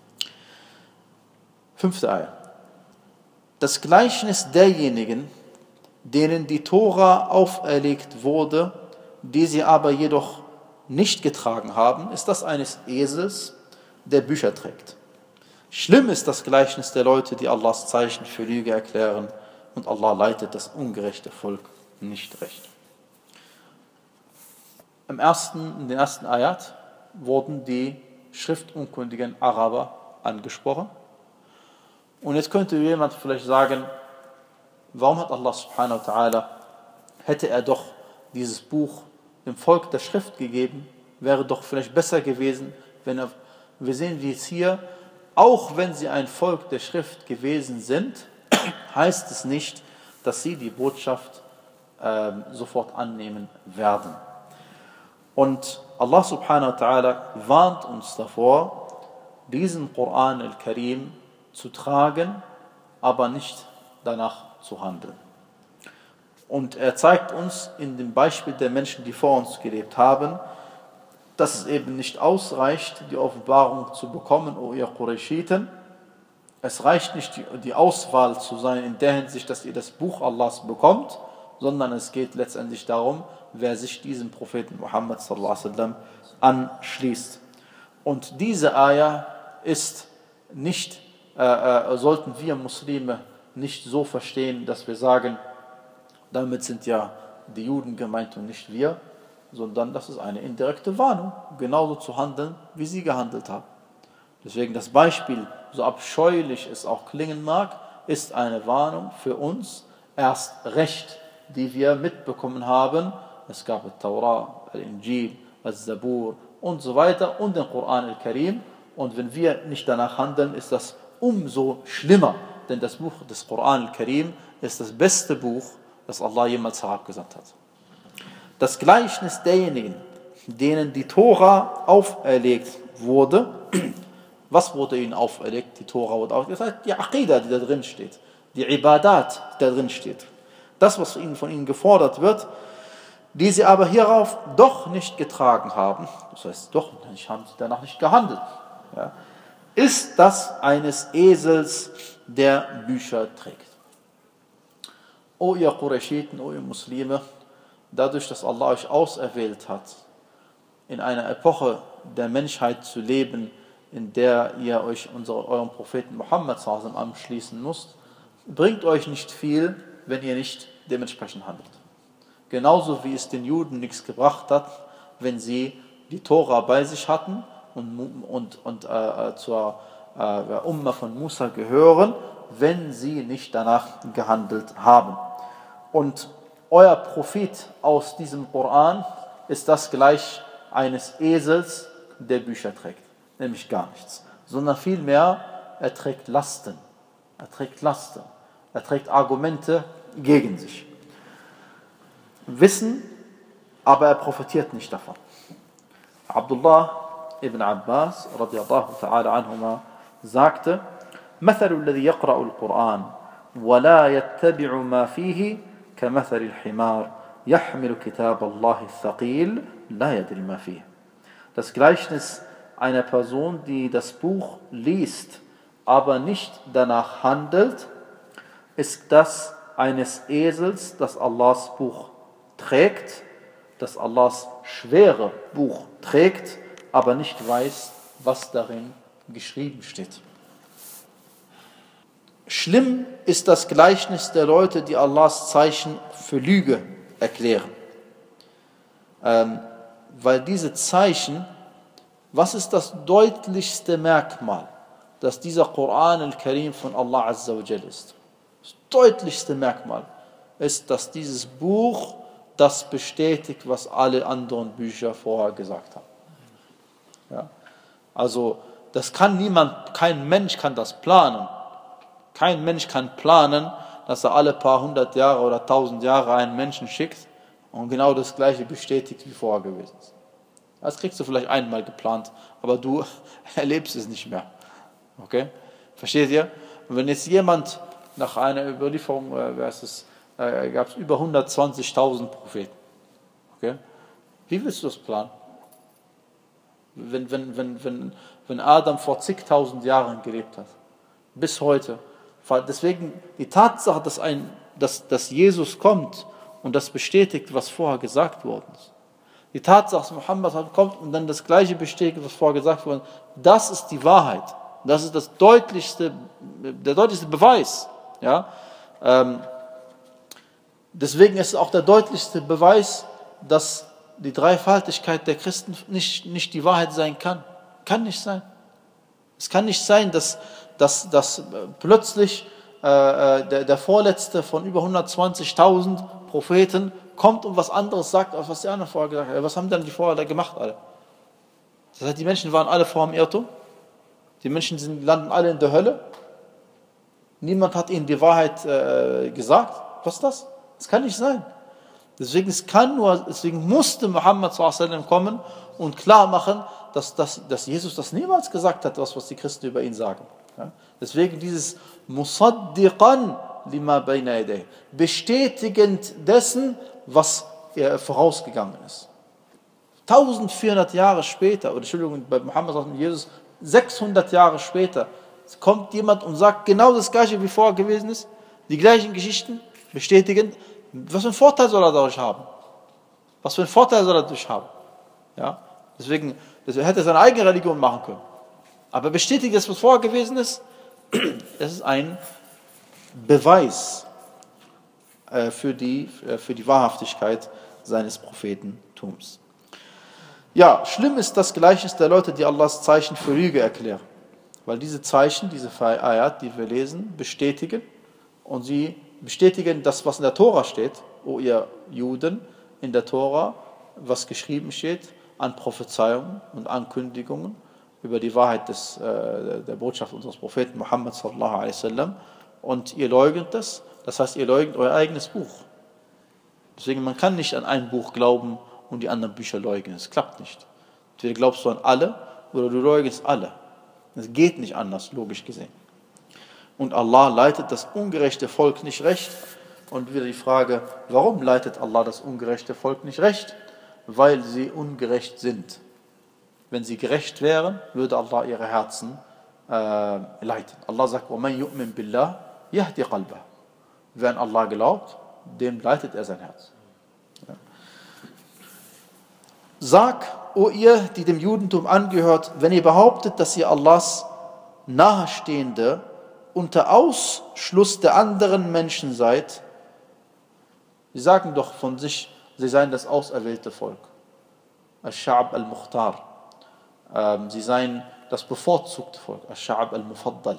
Fünfte Ayah. Das Gleichnis derjenigen, denen die Tora auferlegt wurde, die sie aber jedoch nicht getragen haben, ist das eines Esels, der Bücher trägt. Schlimm ist das Gleichnis der Leute, die Allahs Zeichen für Lüge erklären, und Allah leitet das ungerechte Volk nicht recht. Im ersten, in den ersten Ayat wurden die schriftunkundigen Araber angesprochen. Und jetzt könnte jemand vielleicht sagen, warum hat Allah subhanahu wa ta'ala, hätte er doch dieses Buch dem Volk der Schrift gegeben, wäre doch vielleicht besser gewesen, wenn er, wir sehen wie es hier, auch wenn sie ein Volk der Schrift gewesen sind, heißt es nicht, dass sie die Botschaft äh, sofort annehmen werden. Und Allah subhanahu wa ta'ala warnt uns davor, diesen Koran al-Karim zu tragen, aber nicht danach zu handeln. Und er zeigt uns in dem Beispiel der Menschen, die vor uns gelebt haben, dass es eben nicht ausreicht, die Offenbarung zu bekommen, o ihr Qurayshiten. Es reicht nicht, die Auswahl zu sein in der Hinsicht, dass ihr das Buch Allahs bekommt, sondern es geht letztendlich darum, wer sich diesem Propheten Muhammad sallallahu alaihi wasallam anschließt. Und diese Ayah ist nicht, äh, äh, sollten wir Muslime nicht so verstehen, dass wir sagen, damit sind ja die Juden gemeint und nicht wir, sondern das ist eine indirekte Warnung, genauso zu handeln, wie sie gehandelt haben. Deswegen das Beispiel, so abscheulich es auch klingen mag, ist eine Warnung für uns, erst recht, die wir mitbekommen haben. Es gab die Taura, Al-Injil, Al-Zabur und so weiter und den Koran al-Karim. Und wenn wir nicht danach handeln, ist das umso schlimmer, denn das Buch des Koran al-Karim ist das beste Buch, das Allah jemals herabgesandt hat. Das Gleichnis derjenigen, denen die Tora auferlegt wurde, was wurde ihnen auferlegt? Die Tora wurde auferlegt. Das heißt, die Aqidah, die da drin steht, die Ibadat, die da drin steht. Das, was ihnen von ihnen gefordert wird, die sie aber hierauf doch nicht getragen haben, das heißt, doch nicht, haben sie danach nicht gehandelt, ja, ist das eines Esels, der Bücher trägt. O ihr Qurayshiten, o ihr Muslime, dadurch, dass Allah euch auserwählt hat, in einer Epoche der Menschheit zu leben, in der ihr euch unsere, eurem Propheten Muhammad sallallahu alaihi wasallam anschließen müsst, bringt euch nicht viel, wenn ihr nicht dementsprechend handelt. Genauso wie es den Juden nichts gebracht hat, wenn sie die Tora bei sich hatten und, und, und äh, zur äh, Umma von Musa gehören, wenn sie nicht danach gehandelt haben. Und euer Prophet aus diesem Koran ist das gleich eines Esels, der Bücher trägt. Nämlich gar nichts. Sondern vielmehr, er trägt Lasten. Er trägt Lasten. Er trägt Argumente gegen sich. Wissen, aber er profitiert nicht davon. Abdullah ibn Abbas radiyallahu ta'ala anhuma sagte, مثل الذي يقرأ القرآن ولا يتبع ما فيه كمثل الحمار يحمل كتاب الله الثقيل لا يدري ما فيه. Das Gleichnis einer Person, die das Buch liest, aber nicht danach handelt, ist das eines Esels, das Allahs Buch trägt, das Allahs schwere Buch trägt, aber nicht weiß, was darin geschrieben steht. Schlimm ist das Gleichnis der Leute, die Allahs Zeichen für Lüge erklären. Ähm, weil diese Zeichen, was ist das deutlichste Merkmal, dass dieser Koran al-Karim von Allah Azza wa Jal ist? Das deutlichste Merkmal ist, dass dieses Buch das bestätigt, was alle anderen Bücher vorher gesagt haben. Ja? Also das kann niemand, kein Mensch kann das planen. Kein Mensch kann planen, dass er alle paar hundert Jahre oder tausend Jahre einen Menschen schickt und genau das Gleiche bestätigt, wie vorher gewesen ist. Das kriegst du vielleicht einmal geplant, aber du erlebst es nicht mehr. Okay? Versteht ihr? Und wenn jetzt jemand nach einer Überlieferung, äh, wer ist es, äh, gab es über hundertzwanzigtausend Propheten. Okay? Wie willst du das planen? Wenn, wenn, wenn, wenn, wenn Adam vor zigtausend Jahren gelebt hat, bis heute. Deswegen die Tatsache, dass, ein, dass, dass Jesus kommt und das bestätigt, was vorher gesagt worden ist. Die Tatsache, dass Muhammad kommt und dann das Gleiche bestätigt, was vorher gesagt worden ist, das ist die Wahrheit. Das ist das deutlichste, der deutlichste Beweis. Ja? Ähm, Deswegen ist auch der deutlichste Beweis, dass die Dreifaltigkeit der Christen nicht, nicht die Wahrheit sein kann. Kann nicht sein. Es kann nicht sein, dass, dass, dass plötzlich äh, der, der Vorletzte von über hundertzwanzigtausend Propheten kommt und was anderes sagt, als was die anderen vorher gesagt haben. Was haben denn die vorher da gemacht alle? Das heißt, die Menschen waren alle vor dem Irrtum. Die Menschen sind, landen alle in der Hölle. Niemand hat ihnen die Wahrheit äh, gesagt. Was ist das? Das kann nicht sein. Deswegen, es kann nur, deswegen musste Muhammad sallallahu alaihi wasallam kommen und klar machen, dass, dass, dass Jesus das niemals gesagt hat, was, was die Christen über ihn sagen. Ja? Deswegen dieses Musaddiqan lima bayna yadayhi, bestätigend dessen, was er vorausgegangen ist. eintausendvierhundert Jahre später, oder Entschuldigung, bei Muhammad sallallahu alaihi wasallam, Jesus sechshundert Jahre später, kommt jemand und sagt genau das Gleiche, wie vorher gewesen ist, die gleichen Geschichten bestätigen. Was für einen Vorteil soll er dadurch haben? Was für einen Vorteil soll er dadurch haben? Ja? Deswegen, deswegen hätte er seine eigene Religion machen können. Aber bestätigt das, was vorher gewesen ist, es ist ein Beweis äh, für, die, äh, für die Wahrhaftigkeit seines Prophetentums. Ja, schlimm ist das Gleichnis der Leute, die Allahs Zeichen für Lüge erklären. Weil diese Zeichen, diese Ayat, die wir lesen, bestätigen und sie bestätigen das, was in der Tora steht, o ihr Juden, in der Tora, was geschrieben steht an Prophezeiungen und Ankündigungen über die Wahrheit des, äh, der Botschaft unseres Propheten Muhammad sallallahu alaihi wasallam, und ihr leugnet das, das heißt, ihr leugnet euer eigenes Buch. Deswegen, man kann nicht an ein Buch glauben und die anderen Bücher leugnen. Es klappt nicht. Entweder glaubst du an alle oder du leugnest alle. Es geht nicht anders, logisch gesehen. Und Allah leitet das ungerechte Volk nicht recht. Und wieder die Frage, warum leitet Allah das ungerechte Volk nicht recht? Weil sie ungerecht sind. Wenn sie gerecht wären, würde Allah ihre Herzen äh, leiten. Allah sagt, وَمَنْ يُؤْمِنْ بِاللَّهِ يَهْدِ قَلْبَهُ. Wer an Allah glaubt, dem leitet er sein Herz. Ja. Sag, o ihr, die dem Judentum angehört, wenn ihr behauptet, dass ihr Allahs Nahestehende unter Ausschluss der anderen Menschen seid, sie sagen doch von sich, sie seien das auserwählte Volk. Al-Sha'ab al-Mukhtar. Sie seien das bevorzugte Volk. Al-Sha'ab al-Mufaddal.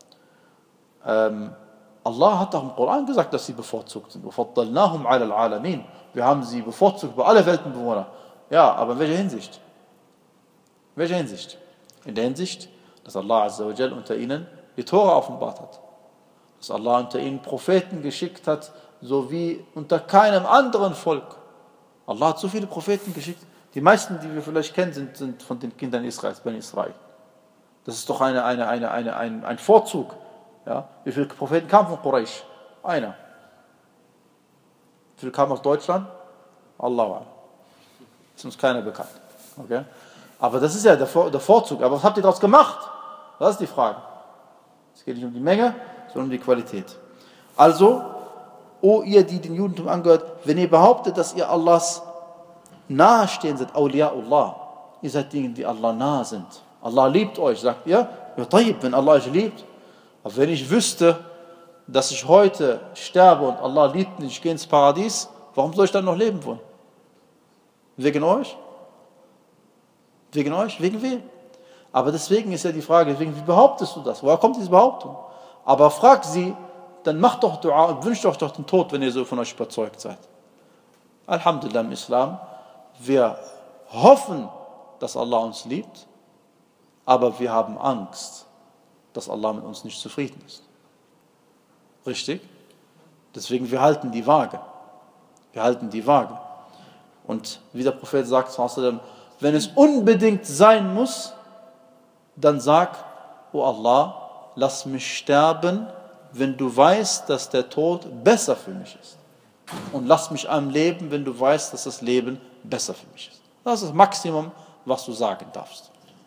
Allah hat auch im Koran gesagt, dass sie bevorzugt sind. وَفَضَّلْنَاهُمْ عَلَى الْعَالَمِينَ. Wir haben sie bevorzugt über alle Weltenbewohner. Ja, aber in welcher Hinsicht? In welcher Hinsicht? In der Hinsicht, dass Allah Azza wa Jal unter ihnen die Tora offenbart hat. Dass Allah unter ihnen Propheten geschickt hat, so wie unter keinem anderen Volk. Allah hat so viele Propheten geschickt. Die meisten, die wir vielleicht kennen, sind, sind von den Kindern Israels, Ben Israel. Das ist doch eine, eine, eine, eine, ein, ein Vorzug. Ja? Wie viele Propheten kamen von Quraysh? Einer. Wie viele kamen aus Deutschland? Allah. Ist uns keiner bekannt. Okay? Aber das ist ja der, Vor- der Vorzug. Aber was habt ihr daraus gemacht? Das ist die Frage. Es geht nicht um die Menge, sondern um die Qualität. Also, o ihr, die dem Judentum angehört, wenn ihr behauptet, dass ihr Allahs nahestehen seid, Awliyaullah, ihr seid diejenigen, die Allah nahe sind. Allah liebt euch, sagt ihr, ja, tayyib, wenn Allah euch liebt. Aber wenn ich wüsste, dass ich heute sterbe und Allah liebt mich, ich gehe ins Paradies, warum soll ich dann noch leben wollen? Wegen euch? Wegen euch? Wegen wem? Aber deswegen ist ja die Frage, wegen, wie behauptest du das? Woher kommt diese Behauptung? Aber frag sie, dann macht doch Dua und wünscht euch doch den Tod, wenn ihr so von euch überzeugt seid. Alhamdulillah im Islam, wir hoffen, dass Allah uns liebt, aber wir haben Angst, dass Allah mit uns nicht zufrieden ist. Richtig? Deswegen, wir halten die Waage. Wir halten die Waage. Und wie der Prophet sagt, wenn es unbedingt sein muss, dann sag, o Allah, lass mich sterben, wenn du weißt, dass der Tod besser für mich ist. Und lass mich am Leben, wenn du weißt, dass das Leben besser für mich ist. Das ist das Maximum, was du sagen darfst.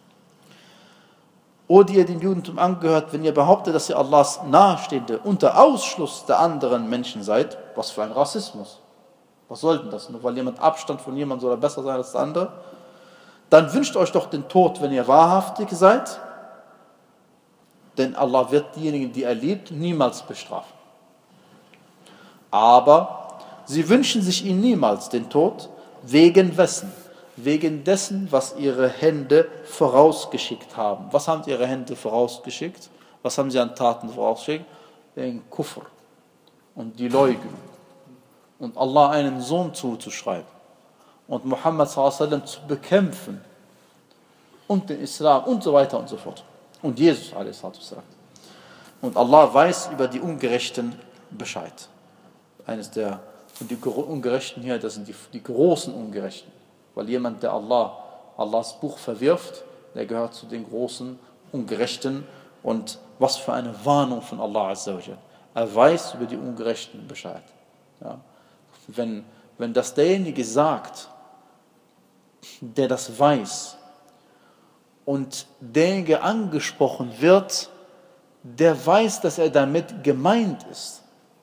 O die ihr dem Judentum angehört, wenn ihr behauptet, dass ihr Allahs Nahestehende unter Ausschluss der anderen Menschen seid, was für ein Rassismus. Was soll denn das? Nur weil jemand Abstand von jemandem soll er besser sein als der andere? Dann wünscht euch doch den Tod, wenn ihr wahrhaftig seid, denn Allah wird diejenigen, die er liebt, niemals bestrafen. Aber Sie wünschen sich ihn niemals den Tod, wegen wessen? Wegen dessen, was ihre Hände vorausgeschickt haben. Was haben ihre Hände vorausgeschickt? Was haben sie an Taten vorausgeschickt? Den Kufr und die Leugnung und Allah einen Sohn zuzuschreiben und Muhammad sallallahu alaihi wasallam zu bekämpfen und den Islam und so weiter und so fort. Und Jesus alaihi wasallam. Und Allah weiß über die Ungerechten Bescheid. Eines der, und die Ungerechten hier, das sind die, die großen Ungerechten. Weil jemand, der Allah, Allahs Buch verwirft, der gehört zu den großen Ungerechten. Und was für eine Warnung von Allah Azza wa Jal. Er weiß über die Ungerechten Bescheid. Ja. Wenn, wenn das derjenige sagt, der das weiß, und derjenige angesprochen wird, der weiß, dass er damit gemeint ist,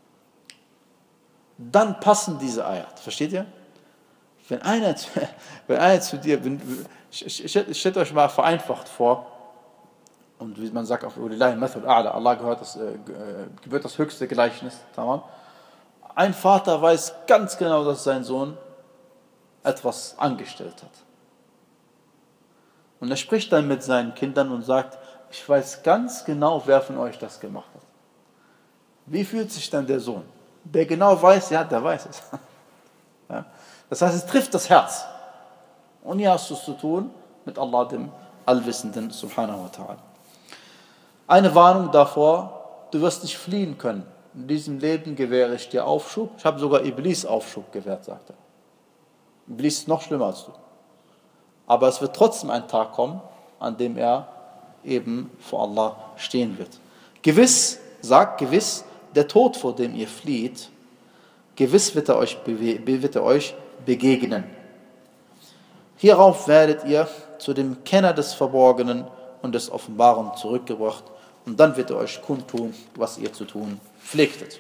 dann passen diese Ayat. Versteht ihr? Wenn einer, wenn einer zu dir, wenn, stellt euch mal vereinfacht vor, und wie man sagt, auf Allah gehört das, äh, gebührt das höchste Gleichnis. Ein Vater weiß ganz genau, dass sein Sohn etwas angestellt hat. Und er spricht dann mit seinen Kindern und sagt, ich weiß ganz genau, wer von euch das gemacht hat. Wie fühlt sich dann der Sohn? Der genau weiß, ja, der weiß es. Ja? Das heißt, es trifft das Herz. Und hier hast du es zu tun mit Allah, dem Allwissenden, subhanahu wa ta'ala. Eine Warnung davor, du wirst nicht fliehen können. In diesem Leben gewähre ich dir Aufschub. Ich habe sogar Iblis Aufschub gewährt, sagt er. Iblis ist noch schlimmer als du. Aber es wird trotzdem ein Tag kommen, an dem er eben vor Allah stehen wird. Gewiss, sagt gewiss, der Tod, vor dem ihr flieht, gewiss wird er euch, wird er euch begegnen. Hierauf werdet ihr zu dem Kenner des Verborgenen und des Offenbaren zurückgebracht, und dann wird er euch kundtun, was ihr zu tun pflegtet.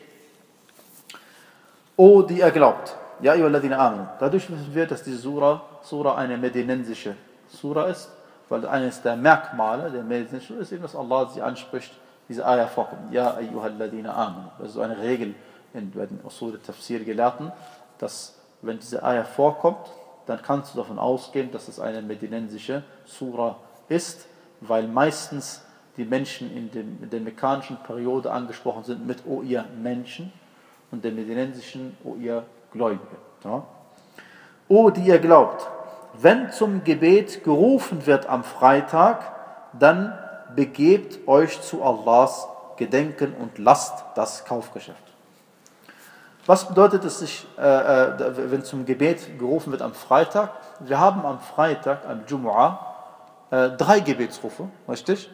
O, die ihr glaubt, ja, ayyuhalladhina amanu. Dadurch wissen wir, dass diese Sura, Sura eine medinensische Sura ist, weil eines der Merkmale der medinensischen ist eben, dass Allah sie anspricht, diese Ayah vorkommt. Ja, ayyuhalladhina amanu. Das ist eine Regel in den Usul Tafsir Gelehrten, dass wenn diese Ayah vorkommt, dann kannst du davon ausgehen, dass es eine medinensische Sura ist, weil meistens die Menschen in, dem, in der mekkanischen Periode angesprochen sind mit O ihr Menschen und der medinensischen O ihr Gläubige. Ja? O, die ihr glaubt, wenn zum Gebet gerufen wird am Freitag, dann begebt euch zu Allahs Gedenken und lasst das Kaufgeschäft. Was bedeutet es, sich, äh, äh, wenn zum Gebet gerufen wird am Freitag? Wir haben am Freitag, am Jumu'ah, äh, drei Gebetsrufe, richtig?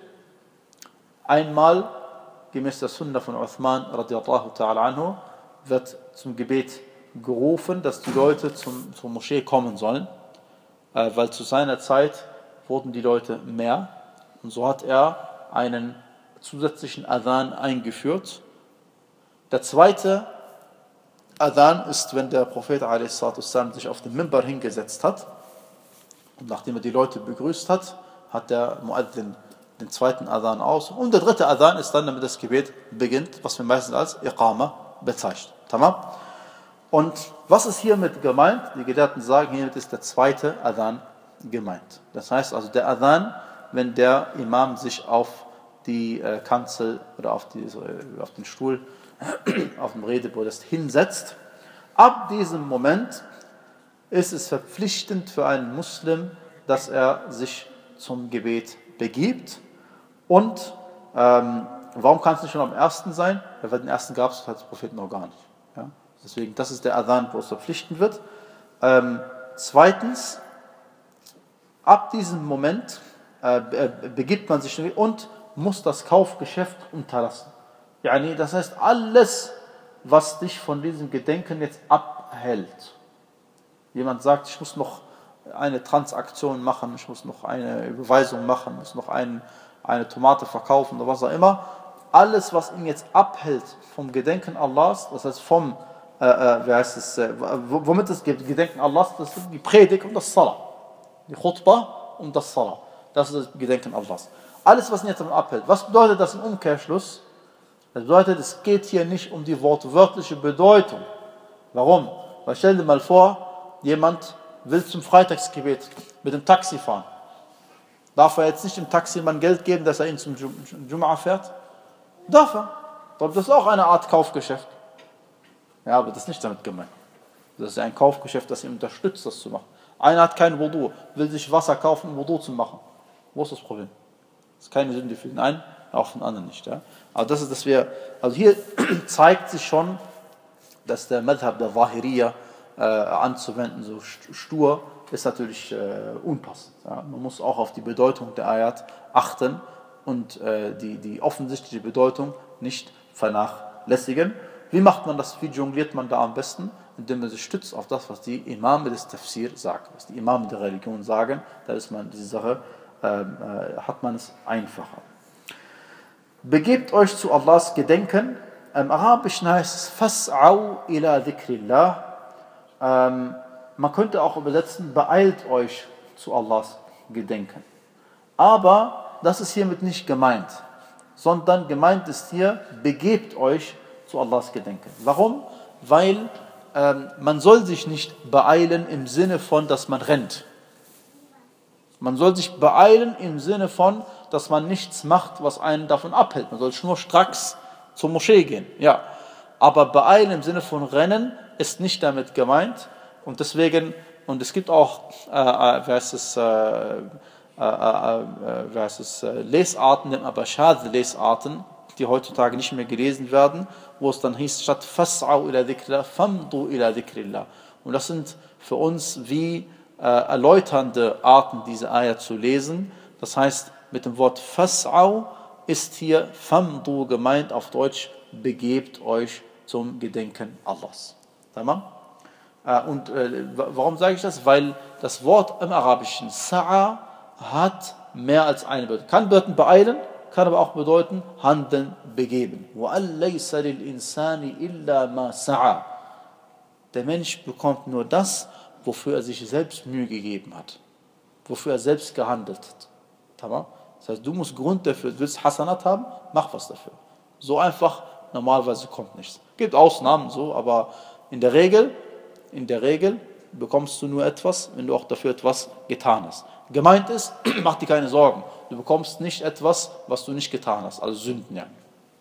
Einmal, gemäß der Sunna von Uthman radiallahu ta'ala anhu, wird zum Gebet gerufen, dass die Leute zum, zur Moschee kommen sollen, äh, weil zu seiner Zeit wurden die Leute mehr, und so hat er einen zusätzlichen Adhan eingeführt. Der zweite Adhan ist, wenn der Prophet a s. sich auf den Mimbar hingesetzt hat und nachdem er die Leute begrüßt hat, hat der Muaddin den zweiten Adhan aus. Und der dritte Adhan ist dann, damit das Gebet beginnt, was wir meistens als Iqama bezeichnen. Tamam? Und was ist hiermit gemeint? Die Gelehrten sagen, hiermit ist der zweite Adhan gemeint. Das heißt also der Adhan, wenn der Imam sich auf die äh, Kanzel oder auf, die, äh, auf den Stuhl, auf dem Redepodest hinsetzt. Ab diesem Moment ist es verpflichtend für einen Muslim, dass er sich zum Gebet begibt. Und ähm, warum kann es nicht schon am ersten sein? Weil den ersten gab es als Propheten noch gar nicht. Ja? Deswegen, das ist der Adhan, wo es verpflichtend wird. Ähm, zweitens, ab diesem Moment äh, begibt man sich und muss das Kaufgeschäft unterlassen. Yani, das heißt, alles, was dich von diesem Gedenken jetzt abhält. Jemand sagt, ich muss noch eine Transaktion machen, ich muss noch eine Überweisung machen, ich muss noch ein, eine Tomate verkaufen oder was auch immer. Alles, was ihn jetzt abhält vom Gedenken Allahs, das heißt vom, äh, äh, wie heißt es, äh, womit das Gedenken Allahs, das ist die Predigt und das Salah. Die Khutbah und das Salah. Das ist das Gedenken Allahs. Alles, was ihn jetzt davon abhält. Was bedeutet das im Umkehrschluss? Das bedeutet, es geht hier nicht um die wortwörtliche Bedeutung, Warum? Weil stell dir mal vor, jemand will zum Freitagsgebet mit dem Taxi fahren. Darf er jetzt nicht dem Taxi mal Geld geben, dass er ihn zum Jum'a fährt? Darf er. Das ist auch eine Art Kaufgeschäft. Ja, aber das ist nicht damit gemeint. Das ist ein Kaufgeschäft, das ihn unterstützt, das zu machen. Einer hat kein Wudu, will sich Wasser kaufen, um Wudu zu machen. Wo ist das Problem? Das ist keine Sünde für den einen, auch für den anderen nicht. Ja? Aber das ist, dass wir, also hier zeigt sich schon, dass der Madhab der Zahiriyya äh, anzuwenden, so stur, ist natürlich äh, unpassend. Ja? Man muss auch auf die Bedeutung der Ayat achten und äh, die, die offensichtliche Bedeutung nicht vernachlässigen. Wie macht man das? Wie jongliert man da am besten? Indem man sich stützt auf das, was die Imame des Tafsir sagen, was die Imame der Religion sagen. Da ist man diese Sache, äh, äh, hat man es einfacher. Begebt euch zu Allahs Gedenken. Im Arabischen heißt es Fas'au ila dhikrillah. Ähm, man könnte auch übersetzen, beeilt euch zu Allahs Gedenken. Aber das ist hiermit nicht gemeint, sondern gemeint ist hier, begebt euch zu Allahs Gedenken. Warum? Weil ähm, man soll sich nicht beeilen im Sinne von, dass man rennt. Man soll sich beeilen im Sinne von, dass man nichts macht, was einen davon abhält. Man soll schnurstracks zur Moschee gehen. Ja. Aber beeilen im Sinne von rennen ist nicht damit gemeint. Und deswegen, und es gibt auch, äh, wer ist es, äh, äh, äh, wer ist es, äh, Lesarten, aber Schad-Lesarten, die heutzutage nicht mehr gelesen werden, wo es dann hieß, statt Fas'au ila dhikrillah, famdu ila dhikrillah. Und das sind für uns wie äh, erläuternde Arten, diese Ayah zu lesen. Das heißt, mit dem Wort Fas'au ist hier famdu gemeint, auf Deutsch, begebt euch zum Gedenken Allahs. Tamam? Äh, und äh, warum sage ich das? Weil das Wort im Arabischen Sa'a hat mehr als eine Bedeutung. Kann bedeuten beeilen, kann aber auch bedeuten handeln, begeben. Der Mensch bekommt nur das, wofür er sich selbst Mühe gegeben hat, wofür er selbst gehandelt hat. Das heißt, du musst Grund dafür, du willst Hasanat haben, mach was dafür. So einfach, normalerweise kommt nichts. Es gibt Ausnahmen so, aber in der Regel, in der Regel bekommst du nur etwas, wenn du auch dafür etwas getan hast. Gemeint ist, mach dir keine Sorgen. Du bekommst nicht etwas, was du nicht getan hast, also Sünden. Ja.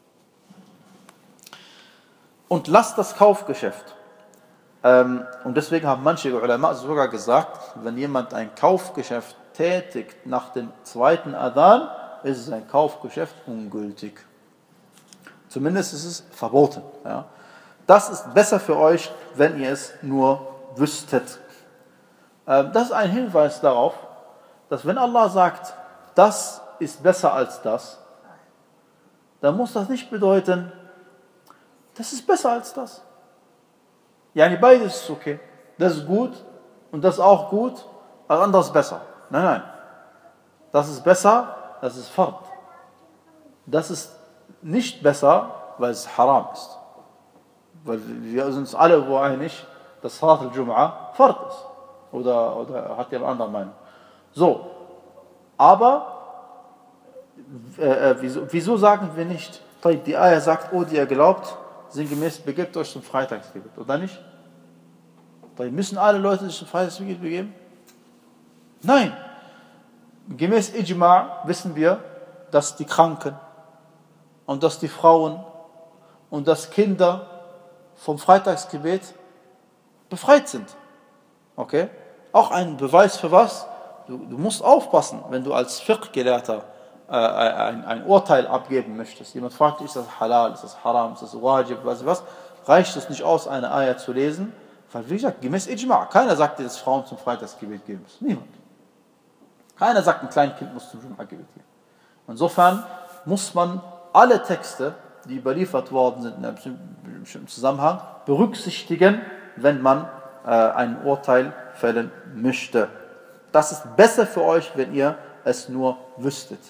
Und lass das Kaufgeschäft. Ähm, und deswegen haben manche Ulama sogar gesagt, wenn jemand ein Kaufgeschäft tätigt nach dem zweiten Adhan, ist es ein Kaufgeschäft ungültig. Zumindest ist es verboten. Ja. Das ist besser für euch, wenn ihr es nur wüsstet. Ähm, das ist ein Hinweis darauf, dass wenn Allah sagt, das ist besser als das, dann muss das nicht bedeuten, das ist besser als das. Ja, beides ist okay. Das ist gut und das ist auch gut, aber anderes besser. Nein, nein. Das ist besser, das ist Fard. Das ist nicht besser, weil es haram ist. Weil wir sind uns alle wo einig, dass Salat al-Jum'a Fard ist. Oder, oder hat ihr eine andere Meinung? So, aber äh, wieso, wieso sagen wir nicht, die Ayah sagt, oh, die ihr glaubt, sinngemäß, begebt euch zum Freitagsgebet, oder nicht? Müssen alle Leute sich zum Freitagsgebet begeben? Nein. Gemäß Ijma' wissen wir, dass die Kranken und dass die Frauen und dass Kinder vom Freitagsgebet befreit sind. Okay? Auch ein Beweis für was? Du, du musst aufpassen, wenn du als Fiqh-Gelehrter äh, ein, ein Urteil abgeben möchtest. Jemand fragt dich, ist das halal, ist das haram, ist das wajib, weiß ich was. Reicht es nicht aus, eine Ayah zu lesen? Weil, wie gesagt, gemäß Ijma', keiner sagt dir, dass Frauen zum Freitagsgebet gehen müssen. Niemand. Keiner sagt, ein Kleinkind muss zum Jum'a-Gebet gehen. Insofern muss man alle Texte, die überliefert worden sind in einem bestimmten Zusammenhang, berücksichtigen, wenn man äh, ein Urteil fällen möchte. Das ist besser für euch, wenn ihr es nur wüsstet.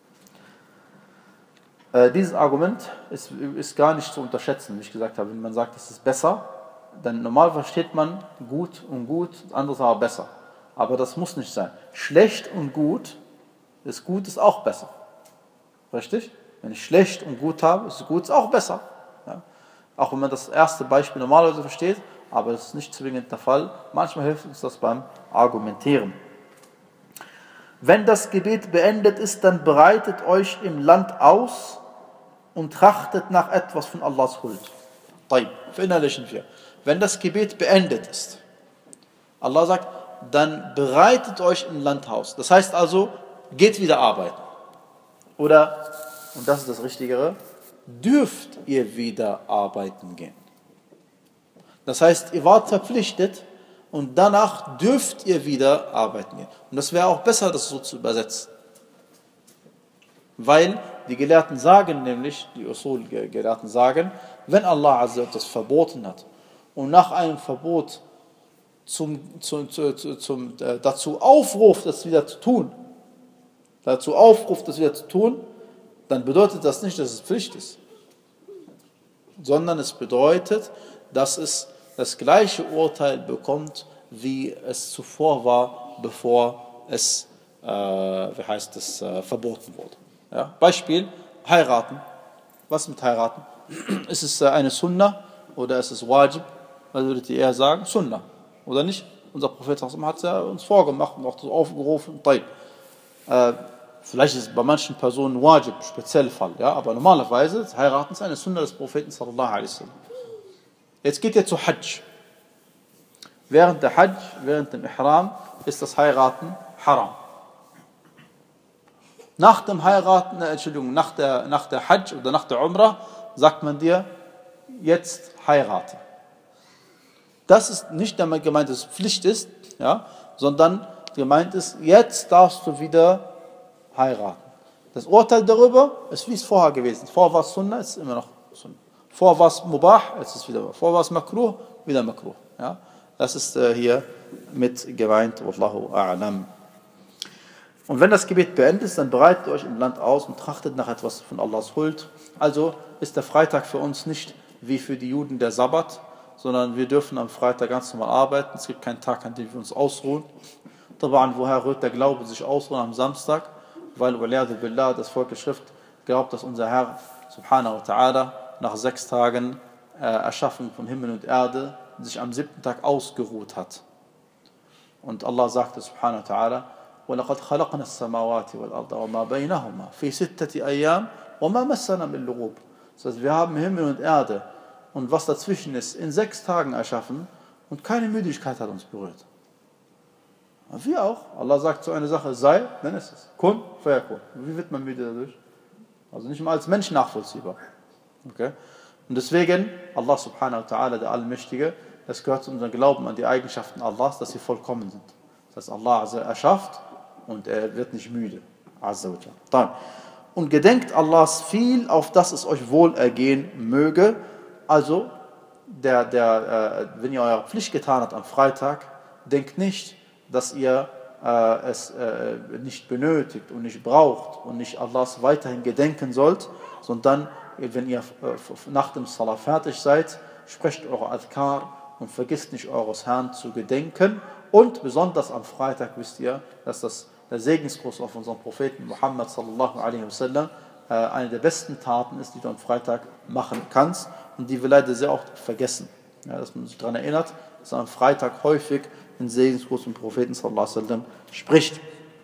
Äh, dieses Argument ist, ist gar nicht zu unterschätzen, wie ich gesagt habe. Wenn man sagt, es ist besser, dann normal versteht man gut und gut, das andere ist aber besser. Aber das muss nicht sein. Schlecht und gut, ist gut ist auch besser. Richtig? Wenn ich schlecht und gut habe, ist gut ist auch besser. Ja? Auch wenn man das erste Beispiel normalerweise versteht, aber das ist nicht zwingend der Fall. Manchmal hilft uns das beim Argumentieren. Wenn das Gebet beendet ist, dann bereitet euch im Land aus und trachtet nach etwas von Allahs Huld. Taib, verinnerlichen wir. Wenn das Gebet beendet ist, Allah sagt, dann bereitet euch im Land aus. Das heißt also, geht wieder arbeiten. Oder, und das ist das Richtigere, dürft ihr wieder arbeiten gehen. Das heißt, ihr wart verpflichtet und danach dürft ihr wieder arbeiten gehen. Und das wäre auch besser, das so zu übersetzen. Weil die Gelehrten sagen nämlich, die Usul-Gelehrten sagen, wenn Allah Azza das verboten hat und nach einem Verbot zum, zum, zum, zum, äh, dazu aufruft, das wieder zu tun, dazu aufruft, das wieder zu tun, dann bedeutet das nicht, dass es Pflicht ist, sondern es bedeutet, dass es das gleiche Urteil bekommt, wie es zuvor war, bevor es, äh, wie heißt es, äh, verboten wurde. Ja? Beispiel, heiraten. Was mit heiraten? Ist es äh, eine Sunna oder ist es Wajib? Was würdet ihr eher sagen? Sunna. Oder nicht? Unser Prophet hat es ja uns vorgemacht und auch das aufgerufen. Äh, vielleicht ist es bei manchen Personen Wajib, speziell Fall. Ja? Aber normalerweise, das Heiraten ist eine Sunna des Propheten sallallahu alaihi wasallam. Jetzt geht ihr zu Hajj. Während der Hajj, während dem Ihram, ist das Heiraten haram. Nach dem Heiraten, äh, Entschuldigung, nach der, nach der Hajj oder nach der Umrah, sagt man dir, jetzt heirate. Das ist nicht damit gemeint, dass es Pflicht ist, ja, sondern gemeint ist, jetzt darfst du wieder heiraten. Das Urteil darüber ist, wie es vorher gewesen ist. Vorher war es Sunna, ist immer noch Sunna. Vorher war es Mubah, jetzt ist es wieder. Vorher war es Makruh, wieder Makruh. Ja? Das ist äh, hier mit gemeint, Wallahu a'lam. Und wenn das Gebet beendet ist, dann bereitet euch im Land aus und trachtet nach etwas von Allahs Huld. Also ist der Freitag für uns nicht wie für die Juden der Sabbat, sondern wir dürfen am Freitag ganz normal arbeiten. Es gibt keinen Tag, an dem wir uns ausruhen. Taban, woher rührt der Glaube sich ausruhen am Samstag? Weil, waliyadu billah, das Volk der Schrift glaubt, dass unser Herr, subhanahu wa ta'ala, nach sechs Tagen äh, Erschaffung von Himmel und Erde sich am siebten Tag ausgeruht hat. Und Allah sagte, subhanahu wa ta'ala, وَلَقَدْ خَلَقْنَا السَّمَاوَاتِ وَالْأَرْضَ وَمَا بَيْنَهُمَا فِي سِتَّةِ أَيَّامٍ وَمَا مَسَّنَا مِنْ لُغُوبٍ. Das heißt, wir haben Himmel und Erde und was dazwischen ist, in sechs Tagen erschaffen und keine Müdigkeit hat uns berührt. Und wir auch. Allah sagt so eine Sache, sei, dann ist es. Kun, fayakun. Wie wird man müde dadurch? Also nicht mal als Mensch nachvollziehbar. Okay? Und deswegen, Allah subhanahu wa ta'ala, der Allmächtige, das gehört zu unserem Glauben an die Eigenschaften Allahs, dass sie vollkommen sind. Das heißt, Allah erschafft und er wird nicht müde. Und gedenkt Allahs viel, auf dass es euch wohl ergehen möge. Also, der, der, äh, wenn ihr eure Pflicht getan habt am Freitag, denkt nicht, dass ihr äh, es äh, nicht benötigt und nicht braucht und nicht Allahs weiterhin gedenken sollt, sondern wenn ihr äh, nach dem Salah fertig seid, sprecht eure Adhkar und vergisst nicht eures Herrn zu gedenken. Und besonders am Freitag wisst ihr, dass das der Segensgruß auf unseren Propheten Muhammad sallallahu alaihi wasallam äh, eine der besten Taten ist, die du am Freitag machen kannst und die wir leider sehr oft vergessen. Ja, dass man sich daran erinnert, dass man am Freitag häufig den Segensgruß vom Propheten sallallahu alaihi wasallam spricht.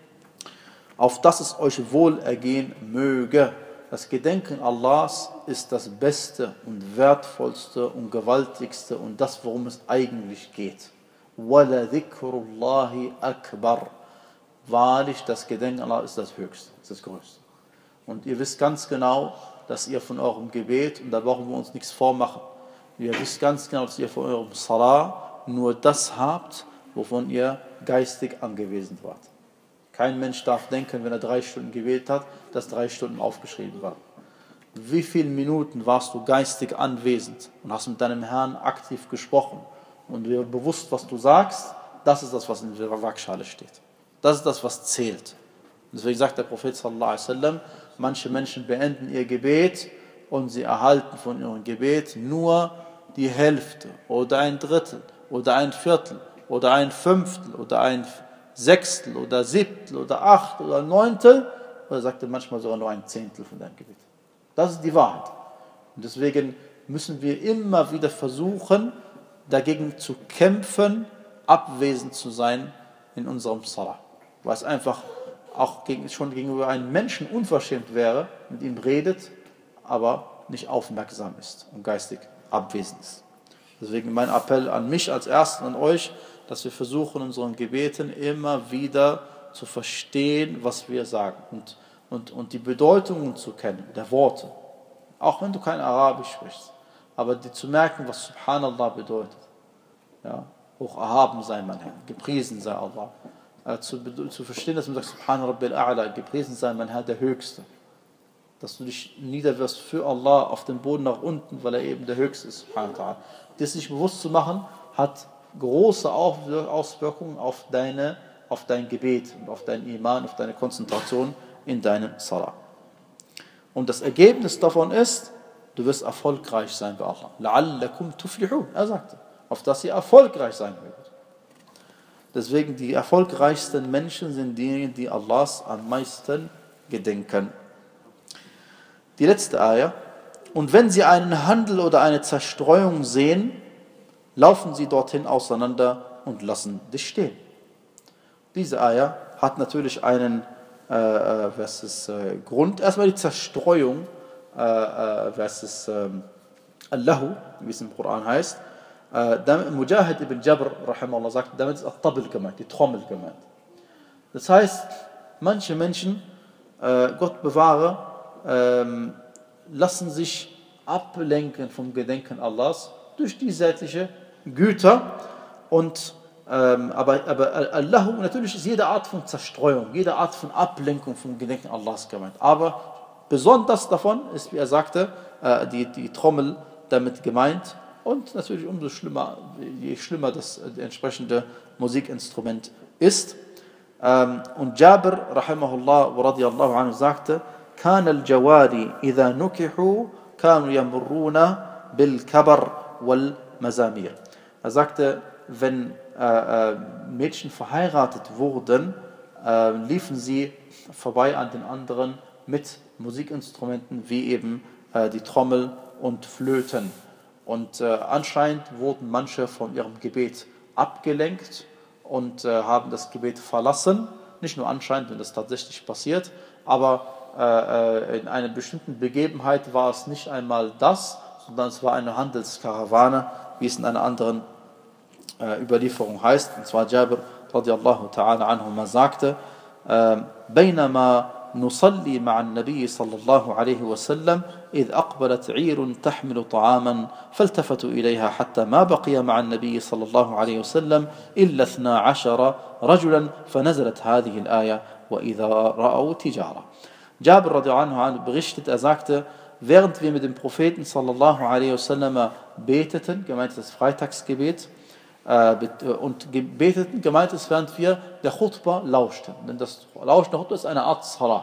Auf dass es euch wohl ergehen möge. Das Gedenken Allahs ist das Beste und Wertvollste und Gewaltigste und das, worum es eigentlich geht. وَلَذِكْرُ اللَّهِ أَكْبَرُ. Wahrlich, das Gedenken Allah ist das Höchste, ist das Größte. Und ihr wisst ganz genau, dass ihr von eurem Gebet, und da brauchen wir uns nichts vormachen, ihr wisst ganz genau, dass ihr von eurem Salah nur das habt, wovon ihr geistig angewiesen wart. Kein Mensch darf denken, wenn er drei Stunden gebetet hat, dass drei Stunden aufgeschrieben waren. Wie viele Minuten warst du geistig anwesend und hast mit deinem Herrn aktiv gesprochen und dir bewusst, was du sagst, das ist das, was in der Waagschale steht. Das ist das, was zählt. Deswegen sagt der Prophet sallallahu alaihi wasallam, manche Menschen beenden ihr Gebet und sie erhalten von ihrem Gebet nur die Hälfte oder ein Drittel oder ein Viertel oder ein Fünftel oder ein Sechstel oder Siebtel oder Achtel oder Neuntel oder sagt er manchmal sogar nur ein Zehntel von deinem Gebet. Das ist die Wahrheit. Und deswegen müssen wir immer wieder versuchen, dagegen zu kämpfen, abwesend zu sein in unserem Salah. Weil es einfach auch gegen, schon gegenüber einem Menschen unverschämt wäre, mit ihm redet, aber nicht aufmerksam ist und geistig abwesend ist. Deswegen mein Appell an mich als Ersten und euch, dass wir versuchen, in unseren Gebeten immer wieder zu verstehen, was wir sagen und, und, und die Bedeutungen zu kennen, der Worte. Auch wenn du kein Arabisch sprichst, aber die zu merken, was Subhanallah bedeutet. Ja, hoch erhaben sei mein Herr, gepriesen sei Allah. Äh, zu, zu verstehen, dass man sagt, Subhan Rabbil A'la, gepriesen sei mein Herr, der Höchste. Dass du dich niederwirfst für Allah auf den Boden nach unten, weil er eben der Höchste ist, Subhanahu wa ta'ala. Das sich bewusst zu machen, hat große Auswirkungen auf, deine, auf dein Gebet und auf deinen Iman, auf deine Konzentration in deinem Salah. Und das Ergebnis davon ist, du wirst erfolgreich sein bei Allah. La'allakum tuflihun, er sagte, auf dass ihr erfolgreich sein werdet. Deswegen die erfolgreichsten Menschen sind diejenigen, die Allahs am meisten gedenken. Die letzte Ayah. Und wenn sie einen Handel oder eine Zerstreuung sehen, laufen sie dorthin auseinander und lassen dich stehen. Diese Ayah hat natürlich einen äh, versus, äh, Grund. Erstmal die Zerstreuung äh, versus äh, Allahu, wie es im Koran heißt. Äh, Mujahid ibn Jabr, rahimahullah, sagt, damit ist At-Tabl gemeint, die Trommel gemeint. Das heißt, manche Menschen, äh, Gott bewahre, ähm, lassen sich ablenken vom Gedenken Allahs durch diesseitigen Güter. Und, ähm, aber, aber Allahu, natürlich ist jede Art von Zerstreuung, jede Art von Ablenkung vom Gedenken Allahs gemeint. Aber besonders davon ist, wie er sagte, äh, die, die Trommel damit gemeint. Und natürlich umso schlimmer, je schlimmer das entsprechende Musikinstrument ist. Ähm, und Jabir, rahimahullah wa radiyallahu anhu, sagte, كان الجواري إذا نكحوا كانوا يمرون بالكبر والمزامير. Er sagte, wenn äh, äh, Mädchen verheiratet wurden, äh, liefen sie vorbei an den anderen mit Musikinstrumenten wie eben äh, die Trommel und Flöten. Und äh, anscheinend wurden manche von ihrem Gebet abgelenkt und äh, haben das Gebet verlassen. Nicht nur anscheinend, wenn das tatsächlich passiert, aber in einer bestimmten Begebenheit war es nicht einmal das, sondern es war eine Handelskarawane, wie es in einer anderen äh, Überlieferung heißt. Und zwar Jabir radiallahu ta'ala anhuma sagte, بينما نصلي مع النبي صلى الله عليه وسلم إذ أقبلت عير تحمل طعاما فالتفتوا إليها حتى ما بقي مع النبي صلى الله عليه وسلم إلا اثنا عشر رجلا فنزلت هذه الآية وإذا رأوا تجارة. Jabir radiallahu anhu berichtet, er sagte, während wir mit dem Propheten sallallahu alaihi wasallam beteten, gemeint ist das Freitagsgebet, äh, und beteten, gemeint ist, während wir der Khutbah lauschten. Denn das Lauschen der Khutbah ist eine Art Salah.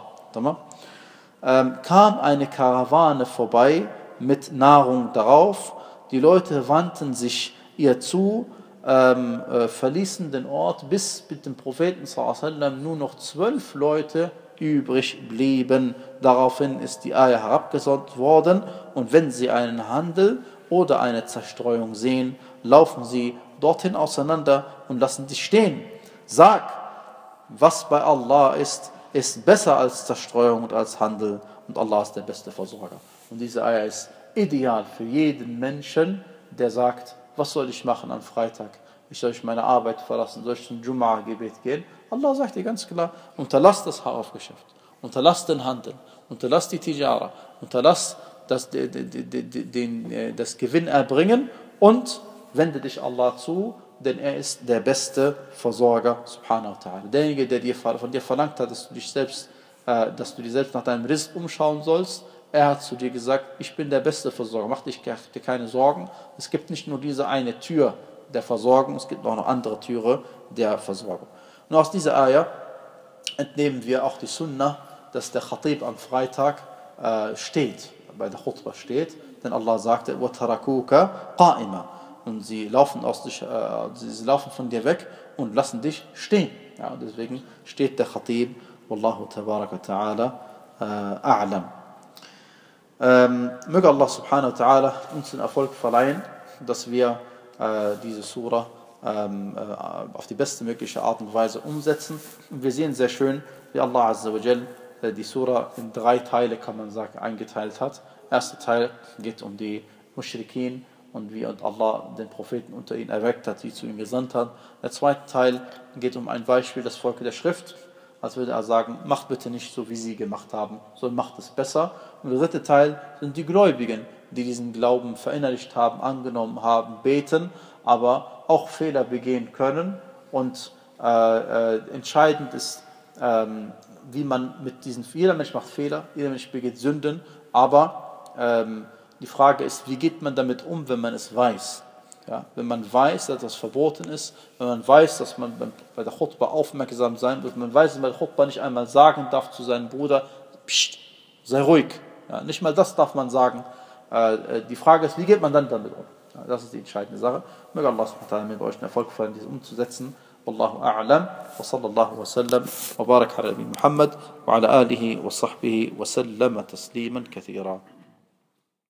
Ähm, kam eine Karawane vorbei mit Nahrung darauf. Die Leute wandten sich ihr zu, ähm, äh, verließen den Ort, bis mit dem Propheten sallallahu alaihi wasallam nur noch zwölf Leute übrig blieben. Daraufhin ist die Ayah herabgesandt worden, und wenn sie einen Handel oder eine Zerstreuung sehen, laufen sie dorthin auseinander und lassen dich stehen. Sag, was bei Allah ist, ist besser als Zerstreuung und als Handel, und Allah ist der beste Versorger. Und diese Ayah ist ideal für jeden Menschen, der sagt, was soll ich machen am Freitag? Ich soll ich meine Arbeit verlassen, soll ich zum Jumu'ah-Gebet gehen? Allah sagt dir ganz klar, unterlass das Haargeschäft, unterlass den Handel, unterlass die Tijara, unterlass das, den, den, das Gewinn erbringen und wende dich Allah zu, denn er ist der beste Versorger, subhanahu wa ta'ala. Derjenige, der dir, von dir verlangt hat, dass du dich selbst, äh, dass du dich selbst nach deinem Rizq umschauen sollst, er hat zu dir gesagt, ich bin der beste Versorger, mach dich dir keine Sorgen. Es gibt nicht nur diese eine Tür der Versorgung, es gibt auch noch andere Türe der Versorgung. Und aus dieser Ayah entnehmen wir auch die Sunnah, dass der Khatib am Freitag äh, steht, bei der Khutbah steht, denn Allah sagte, وَتَرَكُوكَ قَائِمًا, und sie laufen, aus dich, äh, sie laufen von dir weg und lassen dich stehen. Ja, und deswegen steht der Khatib, Wallahu tabaraka ta'ala äh, a'lam. Ähm, möge Allah subhanahu wa ta'ala uns den Erfolg verleihen, dass wir äh, diese Sura ähm, äh, auf die beste mögliche Art und Weise umsetzen. Und wir sehen sehr schön, wie Allah Azza wa Jal äh, die Sura in drei Teile, kann man sagen, eingeteilt hat. Der erste Teil geht um die Mushrikin und wie Allah den Propheten unter ihnen erweckt hat, die zu ihm gesandt hat. Der zweite Teil geht um ein Beispiel, das Volk der Schrift, als würde er sagen, macht bitte nicht so, wie sie gemacht haben, sondern macht es besser. Und der dritte Teil sind die Gläubigen, die diesen Glauben verinnerlicht haben, angenommen haben, beten, aber auch Fehler begehen können. Und äh, äh, entscheidend ist, ähm, wie man mit diesen, jeder Mensch macht Fehler, jeder Mensch begeht Sünden, aber ähm, die Frage ist, wie geht man damit um, wenn man es weiß? Ja, wenn man weiß, dass das verboten ist, wenn man weiß, dass man bei der Chutba aufmerksam sein muss, wenn man weiß, dass man bei der Chutba nicht einmal sagen darf zu seinem Bruder, Psst, sei ruhig. Ja, nicht mal das darf man sagen. Äh, die Frage ist, wie geht man dann damit um? Ja, das ist die entscheidende Sache. Möge Allah subhanahu wa ta'ala mir bei euch den Erfolg verleihen, dies umzusetzen. Wallahu a'lam. Wa sallallahu wa sallam. Wa barak ala Nabi Muhammad. Wa ala alihi wa sahbihi wa sallama tasliman kathira.